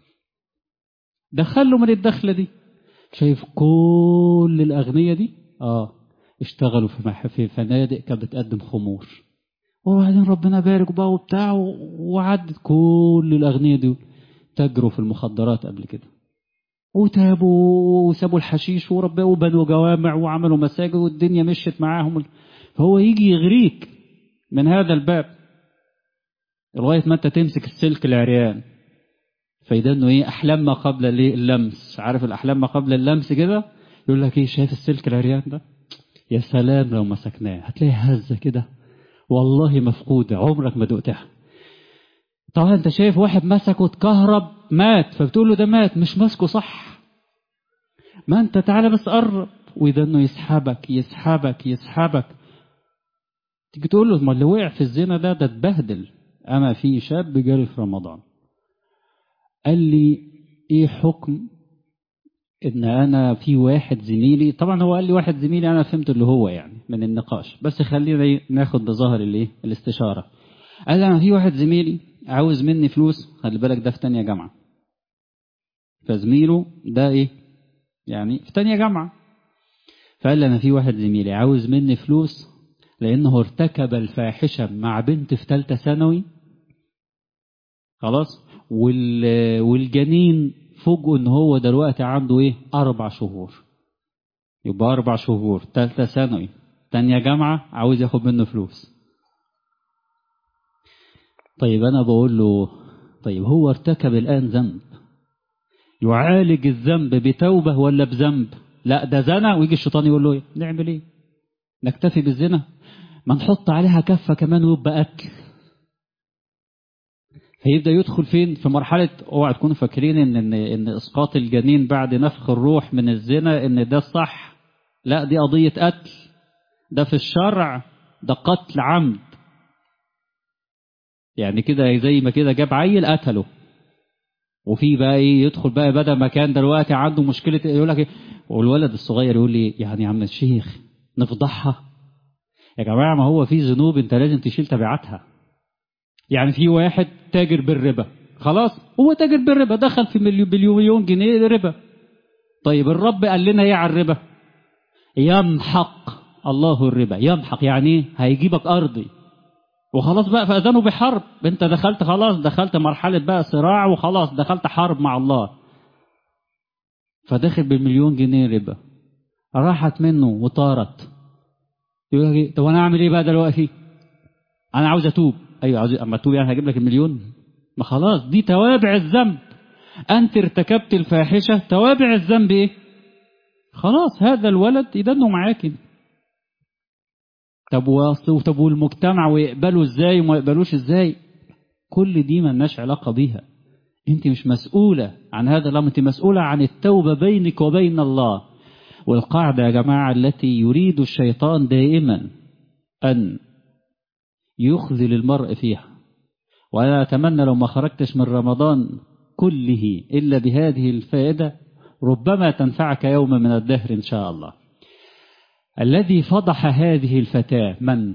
دخلوا من الدخله دي. شايف كل الاغنياء دي اه اشتغلوا في مح- في فنادق كانت بتقدم خمور، وبعدين ربنا بارك بقى وبتاع، وعدت كل الاغنياء دي تجروا في المخدرات قبل كده، وتابوا وسابوا الحشيش وربوا وبنوا جوامع وعملوا مساجد والدنيا مشيت معاهم. فهو يجي يغريك من هذا الباب لغايه ما انت تمسك السلك العريان. فإذا انه ايه؟ احلام ما قبل اللمس. عارف الاحلام ما قبل اللمس كده؟ يقول لك ايه؟ شايف السلك العريان ده؟ يا سلام لو مسكناه هتلاقي هزه كده والله مفقوده عمرك ما دقتها. طبعا انت شايف واحد مسكه اتكهرب مات، فبتقول له ده مات، مش ماسكه صح. ما انت تعالى بس قرب، واذا انه يسحبك يسحبك يسحبك. تيجي تقول له ما اللي وقع في الزنا ده ده اتبهدل. انا في شاب جالي في رمضان قال لي ايه حكم ان انا في واحد زميلي، طبعا هو قال لي واحد زميلي انا فهمت اللي هو يعني من النقاش، بس خلينا ناخد بظاهر الايه الاستشاره. قال انا في واحد زميلي عاوز مني فلوس، خلي بالك ده في تانية جامعه، فزميله ده ايه يعني في تانية جامعه. فقال لي انا في واحد زميلي عاوز مني فلوس لانه ارتكب الفاحشه مع بنت في ثالثه ثانوي، خلاص، وال والجنين فوجئوا ان هو دلوقتي عنده ايه اربع شهور. يبقى اربع شهور ثالثه ثانوي تانية جامعه عاوز ياخد منه فلوس. طيب انا بقول له طيب هو ارتكب الان ذنب، يعالج الذنب بتوبه ولا بذنب؟ لا ده زنا، ويجي الشيطان يقول له ايه؟ نعمل ايه؟ نكتفي بالزنا؟ ما نحط عليها كفه كمان ويبقى قتل. فيبدأ يدخل فين؟ في مرحلة اوعى تكونوا فاكرين ان ان ان اسقاط الجنين بعد نفخ الروح من الزنا ان ده الصح. لا، دي قضية قتل، ده في الشرع ده قتل عمد. يعني كده زي ما كده جاب عيل قتله. وفي بقى ايه؟ يدخل بقى بدل ما كان دلوقتي عنده مشكلة يقول لك ايه؟ والولد الصغير يقول لي يعني يا عم الشيخ نفضحها؟ يا جماعة ما هو في ذنوب انت لازم تشيل تبعاتها. يعني في واحد تاجر بالربا، خلاص هو تاجر بالربا دخل في مليون بليون جنيه ربا. طيب الرب قال لنا ايه على الربا؟ يمحق الله الربا. يمحق يعني ايه؟ هيجيبك ارضي. وخلاص بقى فاذنوا بحرب، انت دخلت خلاص، دخلت مرحله بقى صراع وخلاص دخلت حرب مع الله. فدخل بالمليون جنيه ربا، راحت منه وطارت. يقول لك طب انا اعمل ايه بقى دلوقتي؟ انا عاوز اتوب. ايوه عاوز، اما اتوب يعني هجيب لك المليون؟ ما خلاص دي توابع الذنب. انت ارتكبت الفاحشه، توابع الذنب ايه؟ خلاص هذا الولد يدنه معاك. طب واصل، طب والمجتمع ويقبلوا ازاي وما يقبلوش ازاي؟ كل دي مالناش علاقه بيها. انت مش مسؤوله عن هذا الامر، انت مسؤوله عن التوبه بينك وبين الله. والقاعده يا جماعه التي يريد الشيطان دائما ان يخذل المرء فيها، وانا اتمنى لو ما خرجتش من رمضان كله الا بهذه الفائده ربما تنفعك يوم من الدهر ان شاء الله. الذي فضح هذه الفتاة من؟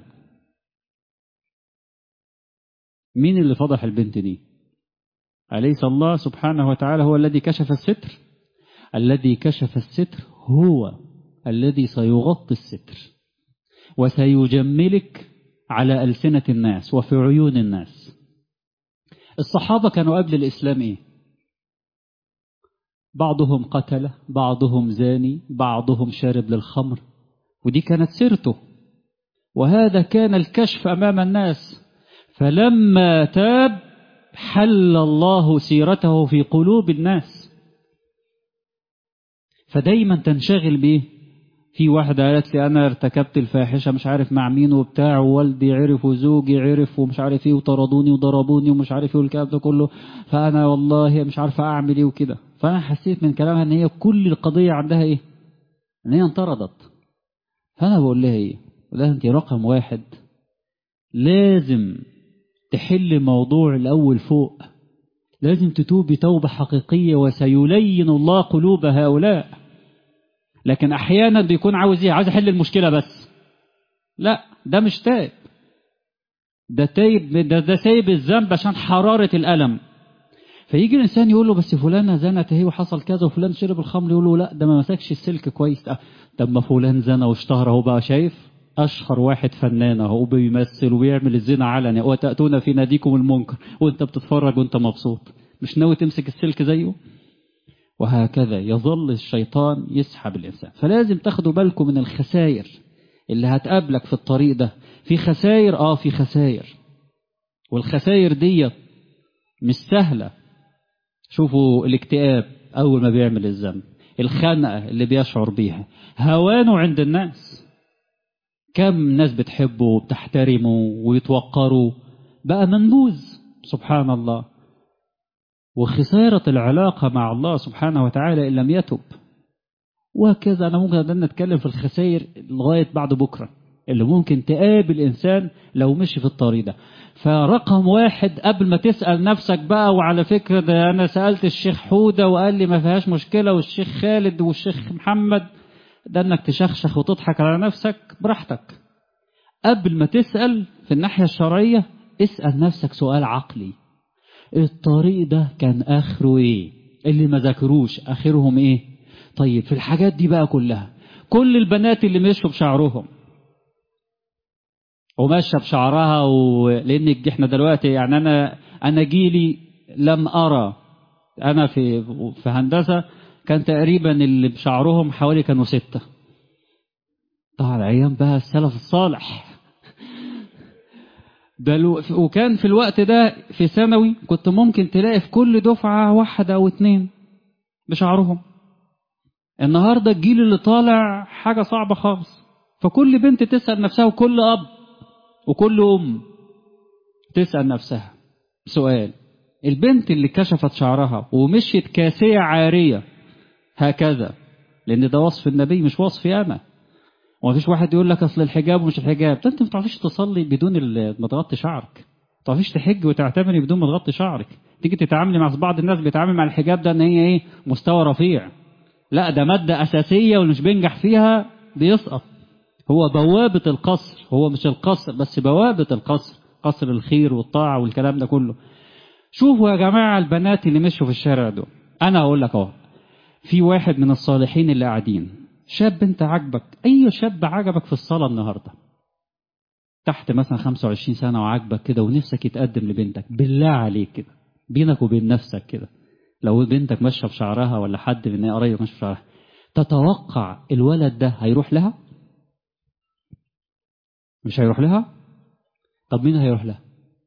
مين اللي فضح البنت دي؟ أليس الله سبحانه وتعالى هو الذي كشف الستر؟ الذي كشف الستر هو الذي سيغطي الستر وسيجملك على ألسنة الناس وفي عيون الناس. الصحابة كانوا قبل الإسلام إيه؟ بعضهم قتل، بعضهم زاني، بعضهم شارب للخمر، ودي كانت سيرته، وهذا كان الكشف أمام الناس. فلما تاب حل الله سيرته في قلوب الناس. فدايما تنشغل بيه. في واحدة قالت لي أنا ارتكبت الفاحشة مش عارف مع مين وبتاع، ووالدي عرف وزوجي عرف ومش عارف ايه، وطردوني وضربوني ومش عارف ايه والكلام ده كله، فأنا والله مش عارفة أعمل ايه وكده. فأنا حسيت من كلامها إن هي كل القضية عندها ايه؟ إن هي انطردت. فأنا بقول لها ايه؟ لا أنت رقم واحد لازم تحل موضوع الأول فوق، لازم تتوبي توبة حقيقية وسيلين الله قلوب هؤلاء. لكن أحيانا بيكون عاوز ايه؟ عاوز يحل المشكلة بس. لا، ده مش تائب، ده تايب، ده, ده سايب الذنب عشان حرارة الألم. فيجي الإنسان يقول له بس فلانة زنت اهي وحصل كذا، وفلان شرب الخمر، يقول له لا ده ما مسكش السلك كويس. طب ما فلان زنى واشتهر اهو، بقى شايف أشهر واحد فنان اهو بيمثل وبيعمل الزنا علني، وتأتون في ناديكم المنكر وانت بتتفرج وانت مبسوط، مش ناوي تمسك السلك زيه؟ وهكذا يظل الشيطان يسحب الإنسان. فلازم تاخدوا بالكم من الخسائر اللي هتقابلك في الطريق ده. في خسائر، آه في خسائر، والخسائر دي مش سهلة. شوفوا الاكتئاب أول ما بيعمل الذنب، الخنقة اللي بيشعر بيها، هوانه عند الناس. كم ناس بتحبه وبتحترمه ويتوقروا، بقى منبوذ سبحان الله. وخسارة العلاقة مع الله سبحانه وتعالى إن لم يتب. وكذا أنا ممكن أن نتكلم في الخسائر لغاية بعد بكرة اللي ممكن تقابل إنسان لو مشي في الطريق ده. فرقم واحد قبل ما تسأل نفسك بقى، وعلى فكرة ده أنا سألت الشيخ حودة وقال لي ما فيهاش مشكلة، والشيخ خالد والشيخ محمد، ده أنك تشخشخ وتضحك على نفسك براحتك. قبل ما تسأل في الناحية الشرعية اسأل نفسك سؤال عقلي: الطريق ده كان آخره إيه؟ اللي ما ذاكروش آخرهم إيه؟ طيب في الحاجات دي بقى كلها، كل البنات اللي مشوا بشعرهم وماشيه بشعرها و... لأن احنا دلوقتي يعني أنا أنا جيلي لم أرى، أنا في في هندسة كان تقريبا اللي بشعرهم حوالي كانوا ستة. طبعا أيام بقى السلف الصالح ده لو... وكان في الوقت ده في ثانوي كنت ممكن تلاقي في كل دفعة واحدة أو اتنين بشعرهم. النهاردة الجيل اللي طالع حاجة صعبة خالص. فكل بنت تسأل نفسها، وكل أب وكل أم تسأل نفسها سؤال: البنت اللي كشفت شعرها ومشيت كاسية عارية هكذا، لأن ده وصف النبي مش وصفي أنا، ومفيش واحد يقول لك أصل الحجاب ومش الحجاب. ده أنت ما تعرفيش تصلي بدون ما تغطي شعرك، ما تعرفيش تحج وتعتمري بدون ما تغطي شعرك. تيجي تتعاملي مع بعض الناس بيتعامل مع الحجاب ده ان هي ايه؟ مستوى رفيع. لا، ده مادة أساسية واللي مش بينجح فيها بيسقط. هو بوابة القصر، هو مش القصر بس، بوابة القصر، قصر الخير والطاعة والكلام ده كله. شوفوا يا جماعة البنات اللي مشوا في الشارع دول، أنا أقول لك أهو، في واحد من الصالحين اللي قاعدين، شاب أنت عجبك، أي شاب عجبك في الصلاة النهاردة تحت مثلا خمسة وعشرين سنة وعجبك كده ونفسك يتقدم لبنتك، بالله عليك كده بينك وبين نفسك كده، لو بنتك ماشيه بشعرها ولا حد من قريب ماشي بشعرها، تتوقع الولد ده هيروح لها؟ مش هيروح لها. طب مين هيروح لها؟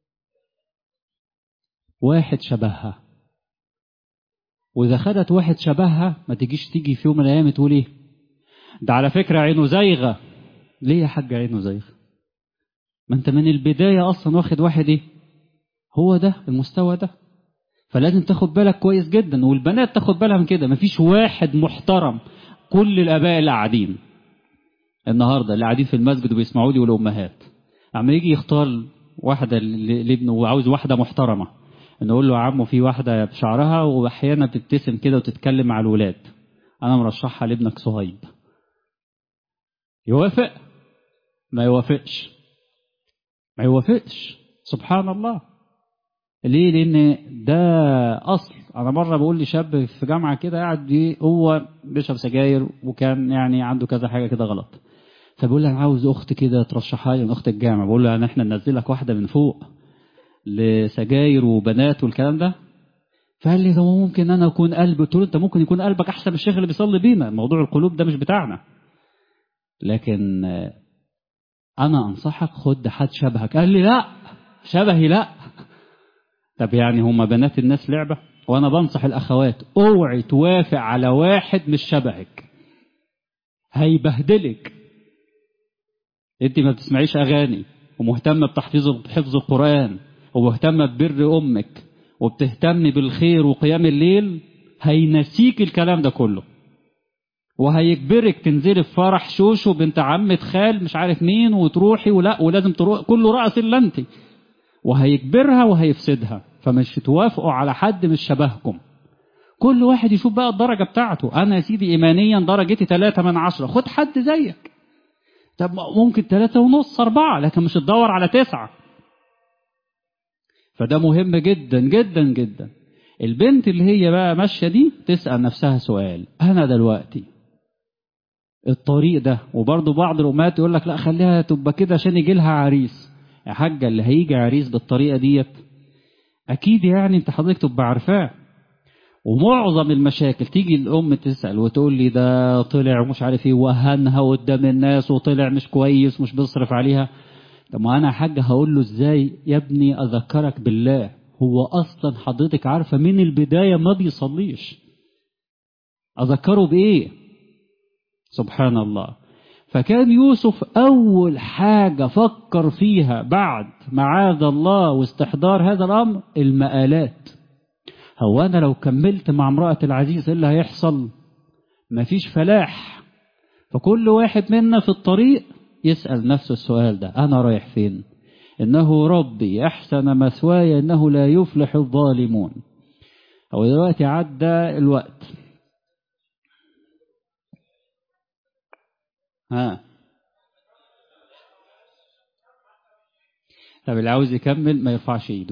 واحد شبهها. واذا خدت واحد شبهها ما تجيش تيجي في يوم من الايام تقول ايه؟ ده على فكره عينه زايغه. ليه يا حاج عينه زايغه؟ ما انت من البدايه اصلا واخد واحد ايه؟ هو ده المستوى ده. فلازم تاخد بالك كويس جدا، والبنات تاخد بالها من كده. مفيش واحد محترم. كل الاباء اللي قاعدين النهارده اللي قاعدين في المسجد وبيسمعوا لي والامهات، اما يجي يختار واحده لابنه وعاوز واحده محترمه، نقول له يا عمو في واحده بشعرها واحيانا بتبتسم كده وتتكلم مع الولاد، انا مرشحها لابنك صهيب. يوافق؟ ما يوافقش، ما يوافقش. سبحان الله. ليه؟ لأن ده أصل. أنا مرة بقول لي شاب في جامعة كده قاعد، هو بيشرب سجاير وكان يعني عنده كذا حاجة كده غلط، فبقول لي أنا عاوز أخت كده ترشحها لي من أخت الجامعة. بقول له يعني إحنا ننزلك واحدة من فوق لسجاير وبنات والكلام ده؟ فقال لي ده ممكن أنا أكون قلبي. قلت له أنت ممكن يكون قلبك أحسن من الشيخ اللي بيصلي بينا، موضوع القلوب ده مش بتاعنا. لكن أنا أنصحك خد حد شبهك. قال لي لا شبهي لا. طب يعني هما بنات الناس لعبة؟ وأنا بنصح الأخوات اوعي توافق على واحد مش شبهك، هيبهدلك. انت ما بتسمعيش أغاني ومهتمة بتحفيظ حفظ القرآن ومهتمة ببر أمك وبتهتم بالخير وقيام الليل، هينسيك الكلام ده كله وهيجبرك تنزلي في فرح شوشو بنت عمة خال مش عارف مين وتروحي ولا ولازم تروح كله رأس الا انت، وهيجبرها وهيفسدها. فمش توافقوا على حد مش شبهكم. كل واحد يشوف بقى الدرجة بتاعته. أنا يا سيدي إيمانيا درجتي ثلاثة من عشرة، خد حد زيك. طب ممكن ثلاثة ونص أربعة، لكن مش تدور على تسعة. فده مهم جدا جدا جدا. البنت اللي هي بقى ماشية دي تسأل نفسها سؤال، أنا دلوقتي الطريق ده، وبرضه بعض الأمهات يقول لك لا خليها تبقى كده عشان يجي لها عريس. يا حاجة اللي هيجي عريس بالطريقة ديت أكيد يعني أنت حضرتك تبقى عارفاه. ومعظم المشاكل تيجي الأم تسأل وتقول لي ده طلع ومش عارف ايه وهنها قدام الناس وطلع مش كويس مش بيصرف عليها. طب ما أنا حاجة هقول له ازاي يا ابني أذكرك بالله؟ هو أصلا حضرتك عارفة من البداية ما بيصليش، أذكره بإيه؟ سبحان الله. فكان يوسف أول حاجة فكر فيها بعد معاذ الله واستحضار هذا الأمر المآلات. هو أنا لو كملت مع امرأة العزيز إيه اللي هيحصل؟ مفيش فلاح. فكل واحد منا في الطريق يسأل نفسه السؤال ده، أنا رايح فين؟ إنه ربي أحسن مثواي إنه لا يفلح الظالمون. هو دلوقتي عدى الوقت. ها طب اللي عاوز يكمل ما يرفعش ايده.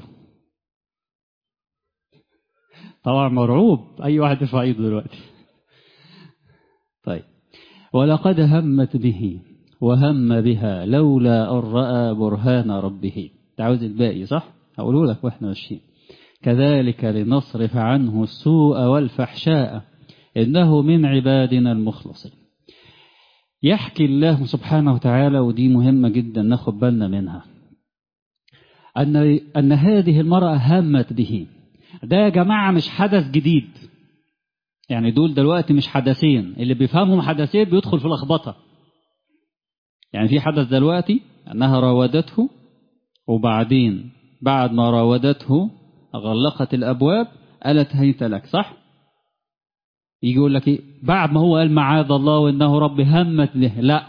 طبعا مرعوب أي واحد يرفع ايده دلوقتي. طيب. ولقد همت به وهم بها لولا أن رأى برهان ربه. تعوز الباقي صح؟ هقوله لك واحنا ماشيين. كذلك لنصرف عنه السوء والفحشاء إنه من عبادنا المخلصين. يحكي الله سبحانه وتعالى، ودي مهمة جدا ناخد بالنا منها، أن أن هذه المرأة همت به. ده يا جماعة مش حدث جديد، يعني دول دلوقتي مش حدثين. اللي بيفهمهم حدثين بيدخل في لخبطة. يعني في حدث دلوقتي أنها راودته، وبعدين بعد ما راودته غلقت الأبواب قالت هيت لك، صح؟ يجي يقول لك إيه بعد ما هو قال معاذ الله وإنه ربي همت به؟ لا،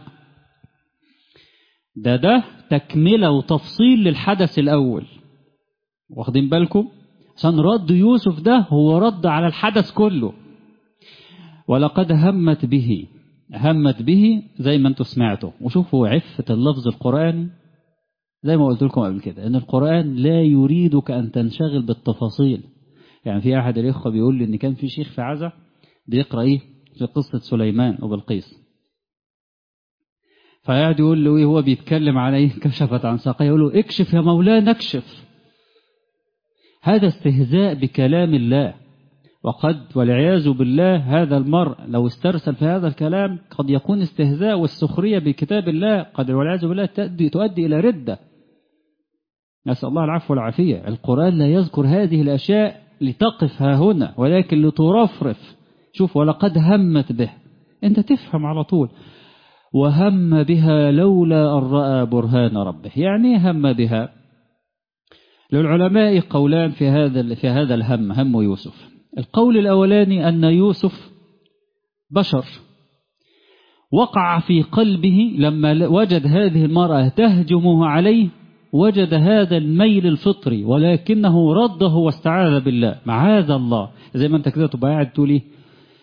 ده ده تكملة وتفصيل للحدث الأول. واخدين بالكم؟ عشان رد يوسف ده هو رد على الحدث كله. ولقد همت به، همت به زي ما انتم سمعتوا. وشوفوا عفة اللفظ القرآني، زي ما قلت لكم قبل كده ان القرآن لا يريدك ان تنشغل بالتفاصيل. يعني في احد الاخوه بيقول لي ان كان في شيخ في عزا بيقرأ ايه في قصة سليمان وبلقيس، فقاعد يقول له ايه هو بيتكلم على ايه كشفت عن ساقيه، يقول له اكشف يا مولانا اكشف. هذا استهزاء بكلام الله. وقد والعياذ بالله هذا المرء لو استرسل في هذا الكلام قد يكون استهزاء والسخرية بكتاب الله، قد والعياذ بالله تؤدي, تؤدي إلى ردة. نسأل الله العفو والعافية. القرآن لا يذكر هذه الأشياء لتقف ها هنا، ولكن لترفرف. شوف ولقد همت به، أنت تفهم على طول. وهم بها لولا أن رأى برهان ربه. يعني هم بها. للعلماء قولان في هذا في هذا الهم، هم يوسف. القول الأولاني أن يوسف بشر، وقع في قلبه لما وجد هذه المرأة تهجمه عليه، وجد هذا الميل الفطري، ولكنه رده واستعاذ بالله معاذ الله. زي ما انت كده تبقى قاعد تقول ايه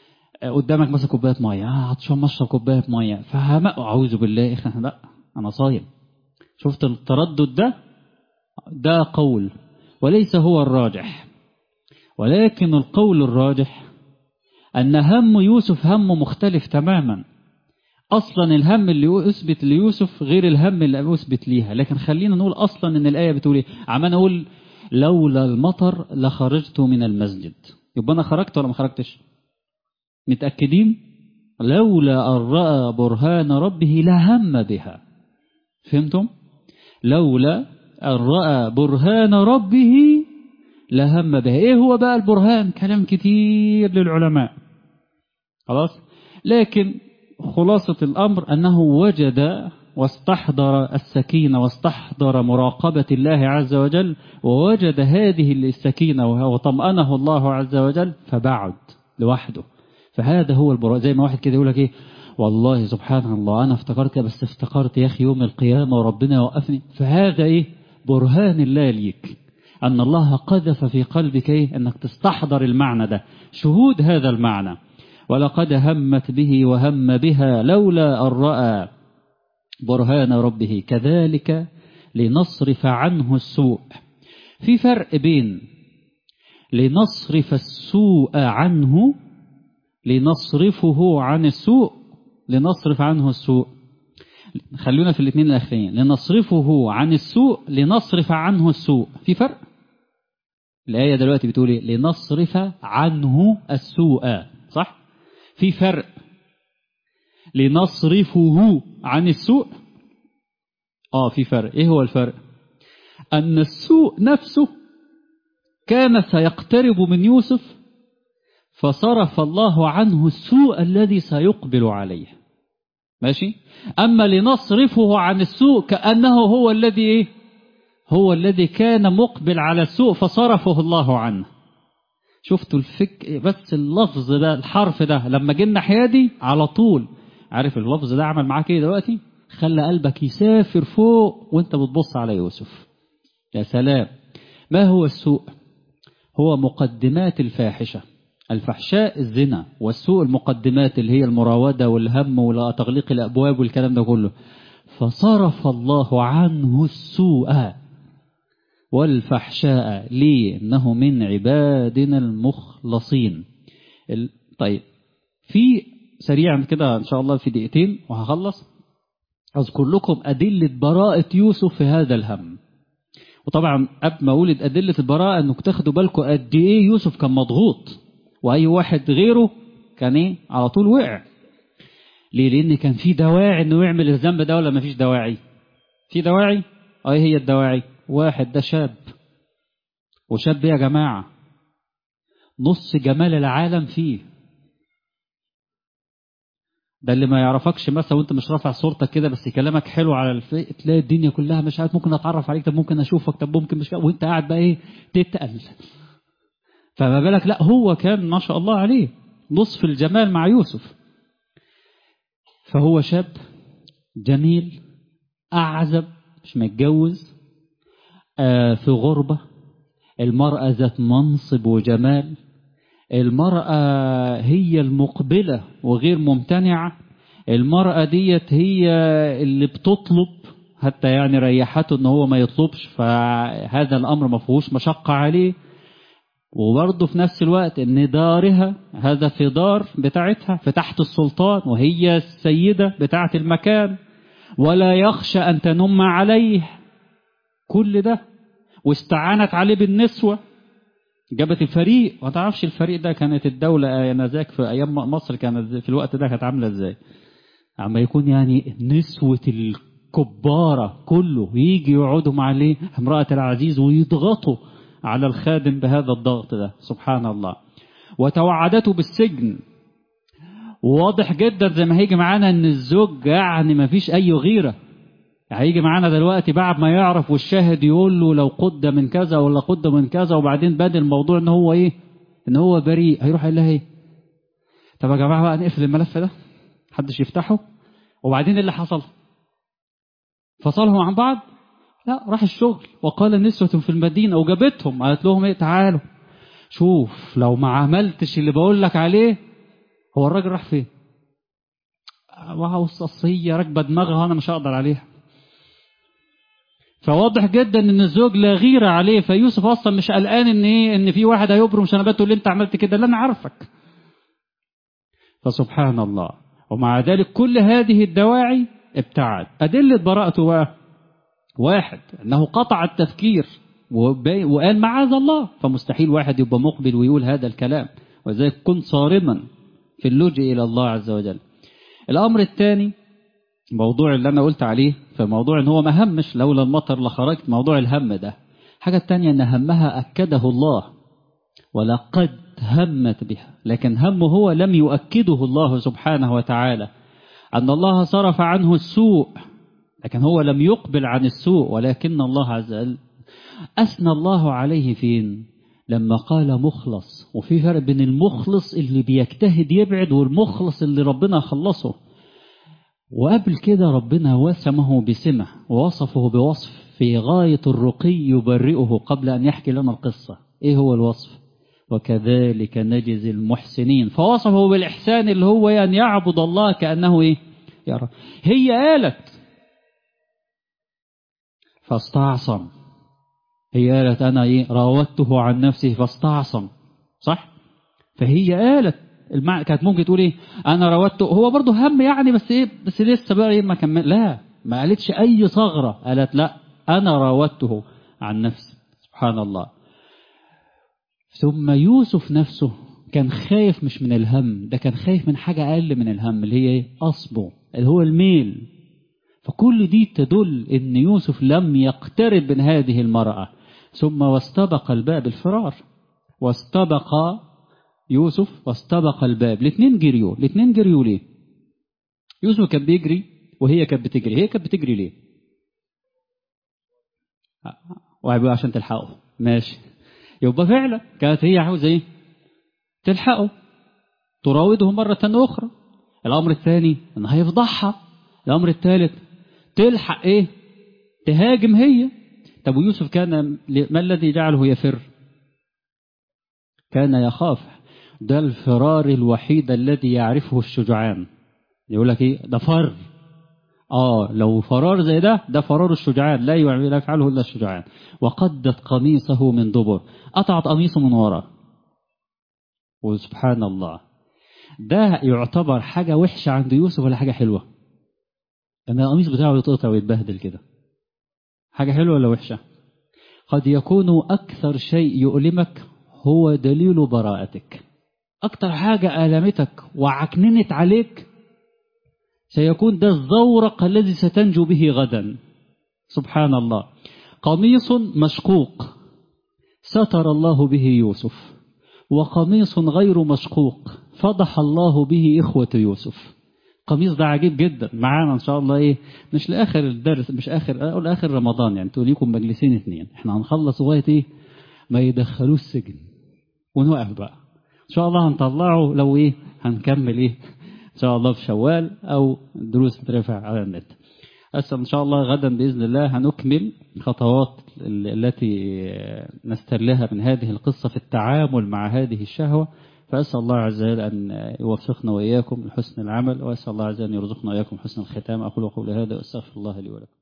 قدامك مثلا كوبايه ميه، اه عطشان مشرب كوبايه ميه، فهمق اعوذ بالله لا انا صايم. شفت التردد ده؟ ده قول وليس هو الراجح، ولكن القول الراجح أن هم يوسف هم مختلف تماما. أصلا الهم اللي أثبت ليوسف غير الهم اللي أثبت ليها. لكن خلينا نقول أصلا أن الآية بتقول إيه. عمال أقول لولا المطر لخرجت من المسجد، يبقى أنا خرجت ولا ما خرجتش؟ متأكدين؟ لولا أن رأى برهان ربه لهم بها. فهمتم؟ لولا أن رأى برهان ربه لهم بها. إيه هو بقى البرهان؟ كلام كتير للعلماء خلاص. لكن خلاصة الأمر أنه وجد واستحضر السكينة واستحضر مراقبة الله عز وجل، ووجد هذه السكينة وطمأنه الله عز وجل فبعد لوحده. فهذا هو البرهان. زي ما واحد كده يقول لك إيه، والله سبحان الله أنا افتكرت بس افتكرت يا أخي يوم القيامة وربنا يوقفني. فهذا إيه؟ برهان الله ليك، أن الله قذف في قلبك إيه؟ أنك تستحضر المعنى ده، شهود هذا المعنى. ولقد همت به وهم بها لولا أن رأى برهان ربه كذلك لنصرف عنه السوء. في فرق بين لنصرف السوء عنه، لنصرفه عن السوء، لنصرف عنه السوء. خلونا في الاثنين الأخرين، لنصرفه عن السوء، لنصرف عنه السوء. في فرق. الآية دلوقتي بتقول إيه؟ لنصرف عنه السوء، صح؟ في فرق. لنصرفه عن السوء آه في فرق. إيه هو الفرق؟ أن السوء نفسه كان سيقترب من يوسف فصرف الله عنه السوء الذي سيقبل عليه. ماشي؟ أما لنصرفه عن السوء كأنه هو الذي إيه؟ هو الذي كان مقبل على السوء فصرفه الله عنه. شفتوا الفك بس اللفظ ده، الحرف ده لما جه الناحيه دي على طول، عارف اللفظ ده عمل معاك ايه دلوقتي؟ خلى قلبك يسافر فوق وانت بتبص على يوسف. يا سلام. ما هو السوء؟ هو مقدمات الفاحشة. الفحشاء الزنا، والسوء المقدمات اللي هي المراودة والهم وتغليق الأبواب والكلام ده كله. فصرف الله عنه السوء والفحشاء ليه؟ إنه من عبادنا المخلصين. طيب في سريعا كده إن شاء الله في دقيقتين وهخلص أذكر لكم أدلة براءة يوسف في هذا الهم. وطبعا قبل ما أقول أدلة البراءة أنك تاخدوا بالكم قد إيه يوسف كان مضغوط، وأي واحد غيره كان إيه؟ على طول وقع. ليه؟ لأن كان في دواعي أنه يعمل الذنب ده ولا ما فيش دواعي؟ في دواعي. أي هي الدواعي؟ واحد ده شاب، وشاب يا جماعة نص جمال العالم فيه. ده اللي ما يعرفكش مثلا وانت مش رافع صورتك كده بس كلامك حلو على الفيس، تلاقي الدنيا كلها مش عارف ممكن اتعرف عليك، طب ممكن اشوفك، طب ممكن مش، وانت قاعد بقى ايه تتقل. فما بالك لا هو كان ما شاء الله عليه نصف الجمال مع يوسف. فهو شاب جميل أعزب مش متجوز، آه في غربة، المرأة ذات منصب وجمال، المرأة هي المقبلة وغير ممتنعة، المرأة ديت هي اللي بتطلب حتى يعني ريحته ان هو ما يطلبش، فهذا الأمر ما فيهوش مشقة عليه. وبرضه في نفس الوقت ان دارها هذا في دار بتاعتها في تحت السلطان، وهي السيدة بتاعة المكان، ولا يخشى أن تنم عليه كل ده. واستعانت عليه بالنسوة، جابت الفريق. ما تعرفش الفريق ده كانت الدولة انذاك في أيام مصر كانت في الوقت ده كانت عاملة ازاي؟ عما يكون يعني نسوة الكبارة كله يجي يقعدوا مع ليه امرأة العزيز ويضغطوا على الخادم بهذا الضغط ده. سبحان الله. وتوعدته بالسجن. وواضح جدا زي ما هيجي معانا ان الزوج يعني ما فيش اي غيرة. هيجي معانا دلوقتي بعد ما يعرف والشاهد يقول له لو قد من كذا ولا قد من كذا، وبعدين بدل الموضوع ان هو ايه ان هو بريء، هيروح يقول لها ايه؟ طب يا جماعه بقى نقفل الملف ده محدش يفتحه. وبعدين اللي حصل فصلهم عن بعض؟ لا، راح الشغل. وقال نسوة في المدينة، وجابتهم قالت لهم ايه؟ تعالوا شوف لو ما عملتش اللي بقول لك عليه هو الراجل راح فين؟ وصية راكبة دماغها أنا مش هقدر عليها. فواضح جدا ان الزوج لا غيرة عليه، فيوسف اصلا مش قلقان ان ايه ان في واحد هيبرم شنباته اللي انت عملت كده، لا انا عارفك. فسبحان الله، ومع ذلك كل هذه الدواعي ابتعد. أدلة براءته بقى واحد انه قطع التفكير وقال معاذ الله، فمستحيل واحد يبقى مقبل ويقول هذا الكلام، وذلك كن صارما في اللجوء الى الله عز وجل. الامر الثاني موضوع اللي أنا قلت عليه، فموضوع إن هو ما همش لولا المطر لخرجت، موضوع الهم ده. حاجة تانية إن همها أكده الله، ولقد همت بها، لكن همه هو لم يؤكده الله سبحانه وتعالى، أن الله صرف عنه السوء، لكن هو لم يقبل عن السوء، ولكن الله عز وجل أثنى الله عليه فين؟ لما قال مخلص. وفي فرق بين المخلص اللي بيجتهد يبعد والمخلص اللي ربنا خلصه. وقبل كده ربنا وسمه بسمة ووصفه بوصف في غاية الرقي يبرئه قبل أن يحكي لنا القصة. إيه هو الوصف؟ وكذلك نجزي المحسنين. فوصفه بالإحسان اللي هو أن يعبد الله كأنه إيه؟ يرى. هي قالت فاستعصم، هي قالت أنا إيه؟ راودته عن نفسه فاستعصم، صح؟ فهي قالت المعنى، كانت ممكن تقول ايه انا راودته، هو برضه هم يعني، بس ايه بس لسه بقى ايه ما كمل، لا ما قالتش اي ثغره، قالت لا انا راودته عن نفسي. سبحان الله. ثم يوسف نفسه كان خايف مش من الهم ده، كان خايف من حاجه اقل من الهم اللي هي ايه؟ اصبه، اللي هو الميل. فكل دي تدل ان يوسف لم يقترب من هذه المراه. ثم واستبق الباب الفرار، واستبق يوسف واستبق الباب. الاثنين جريوا. الاثنين جريوا ليه؟ يوسف كان بيجري وهي كانت بتجري. هي كانت بتجري ليه؟ وهيبقى عشان تلحقه، ماشي. يبقى فعلا كانت هي عاوزه ايه؟ تلحقه، تراوده مرة أخرى. الأمر الثاني إن هيفضحها. الأمر الثالث تلحق ايه؟ تهاجم هي. طب ويوسف كان ما الذي جعله يفر؟ كان يخاف. ده الفرار الوحيد الذي يعرفه الشجعان. يقول لك ايه؟ ده فر. اه لو فرار زي ده، ده فرار الشجعان، لا يفعله الا الشجعان. وقدت قميصه من دبر، قطعت قميصه من ورا. وسبحان الله، ده يعتبر حاجة وحشة عند يوسف ولا حاجة حلوة؟ ان القميص بتاعه يتقطع ويتبهدل كده، حاجة حلوة ولا وحشة؟ قد يكون أكثر شيء يؤلمك هو دليل براءتك. أكثر حاجة ألمتك وعكننت عليك سيكون ده الزورق الذي ستنجو به غدا. سبحان الله. قميص مشقوق ستر الله به يوسف، وقميص غير مشقوق فضح الله به إخوة يوسف. قميص ده عجيب جدا معانا إن شاء الله إيه، مش لآخر الدرس، مش آخر أقول آخر رمضان، يعني تقول لكم مجلسين اثنين إحنا هنخلص لغاية إيه ما يدخلوه السجن ونوقف بقى إن شاء الله. هنطلعه لو إيه هنكمل إيه إن شاء الله في شوال أو دروس بترفع على النت. أسأل إن شاء الله غدا بإذن الله هنكمل الخطوات التي نسترلها من هذه القصة في التعامل مع هذه الشهوة. فأسأل الله عز وجل أن يوفقنا وإياكم لحسن العمل، وأسأل الله عز وجل أن يرزقنا وإياكم حسن الختام. أقول قولي هذا وأستغفر الله لي ولكم.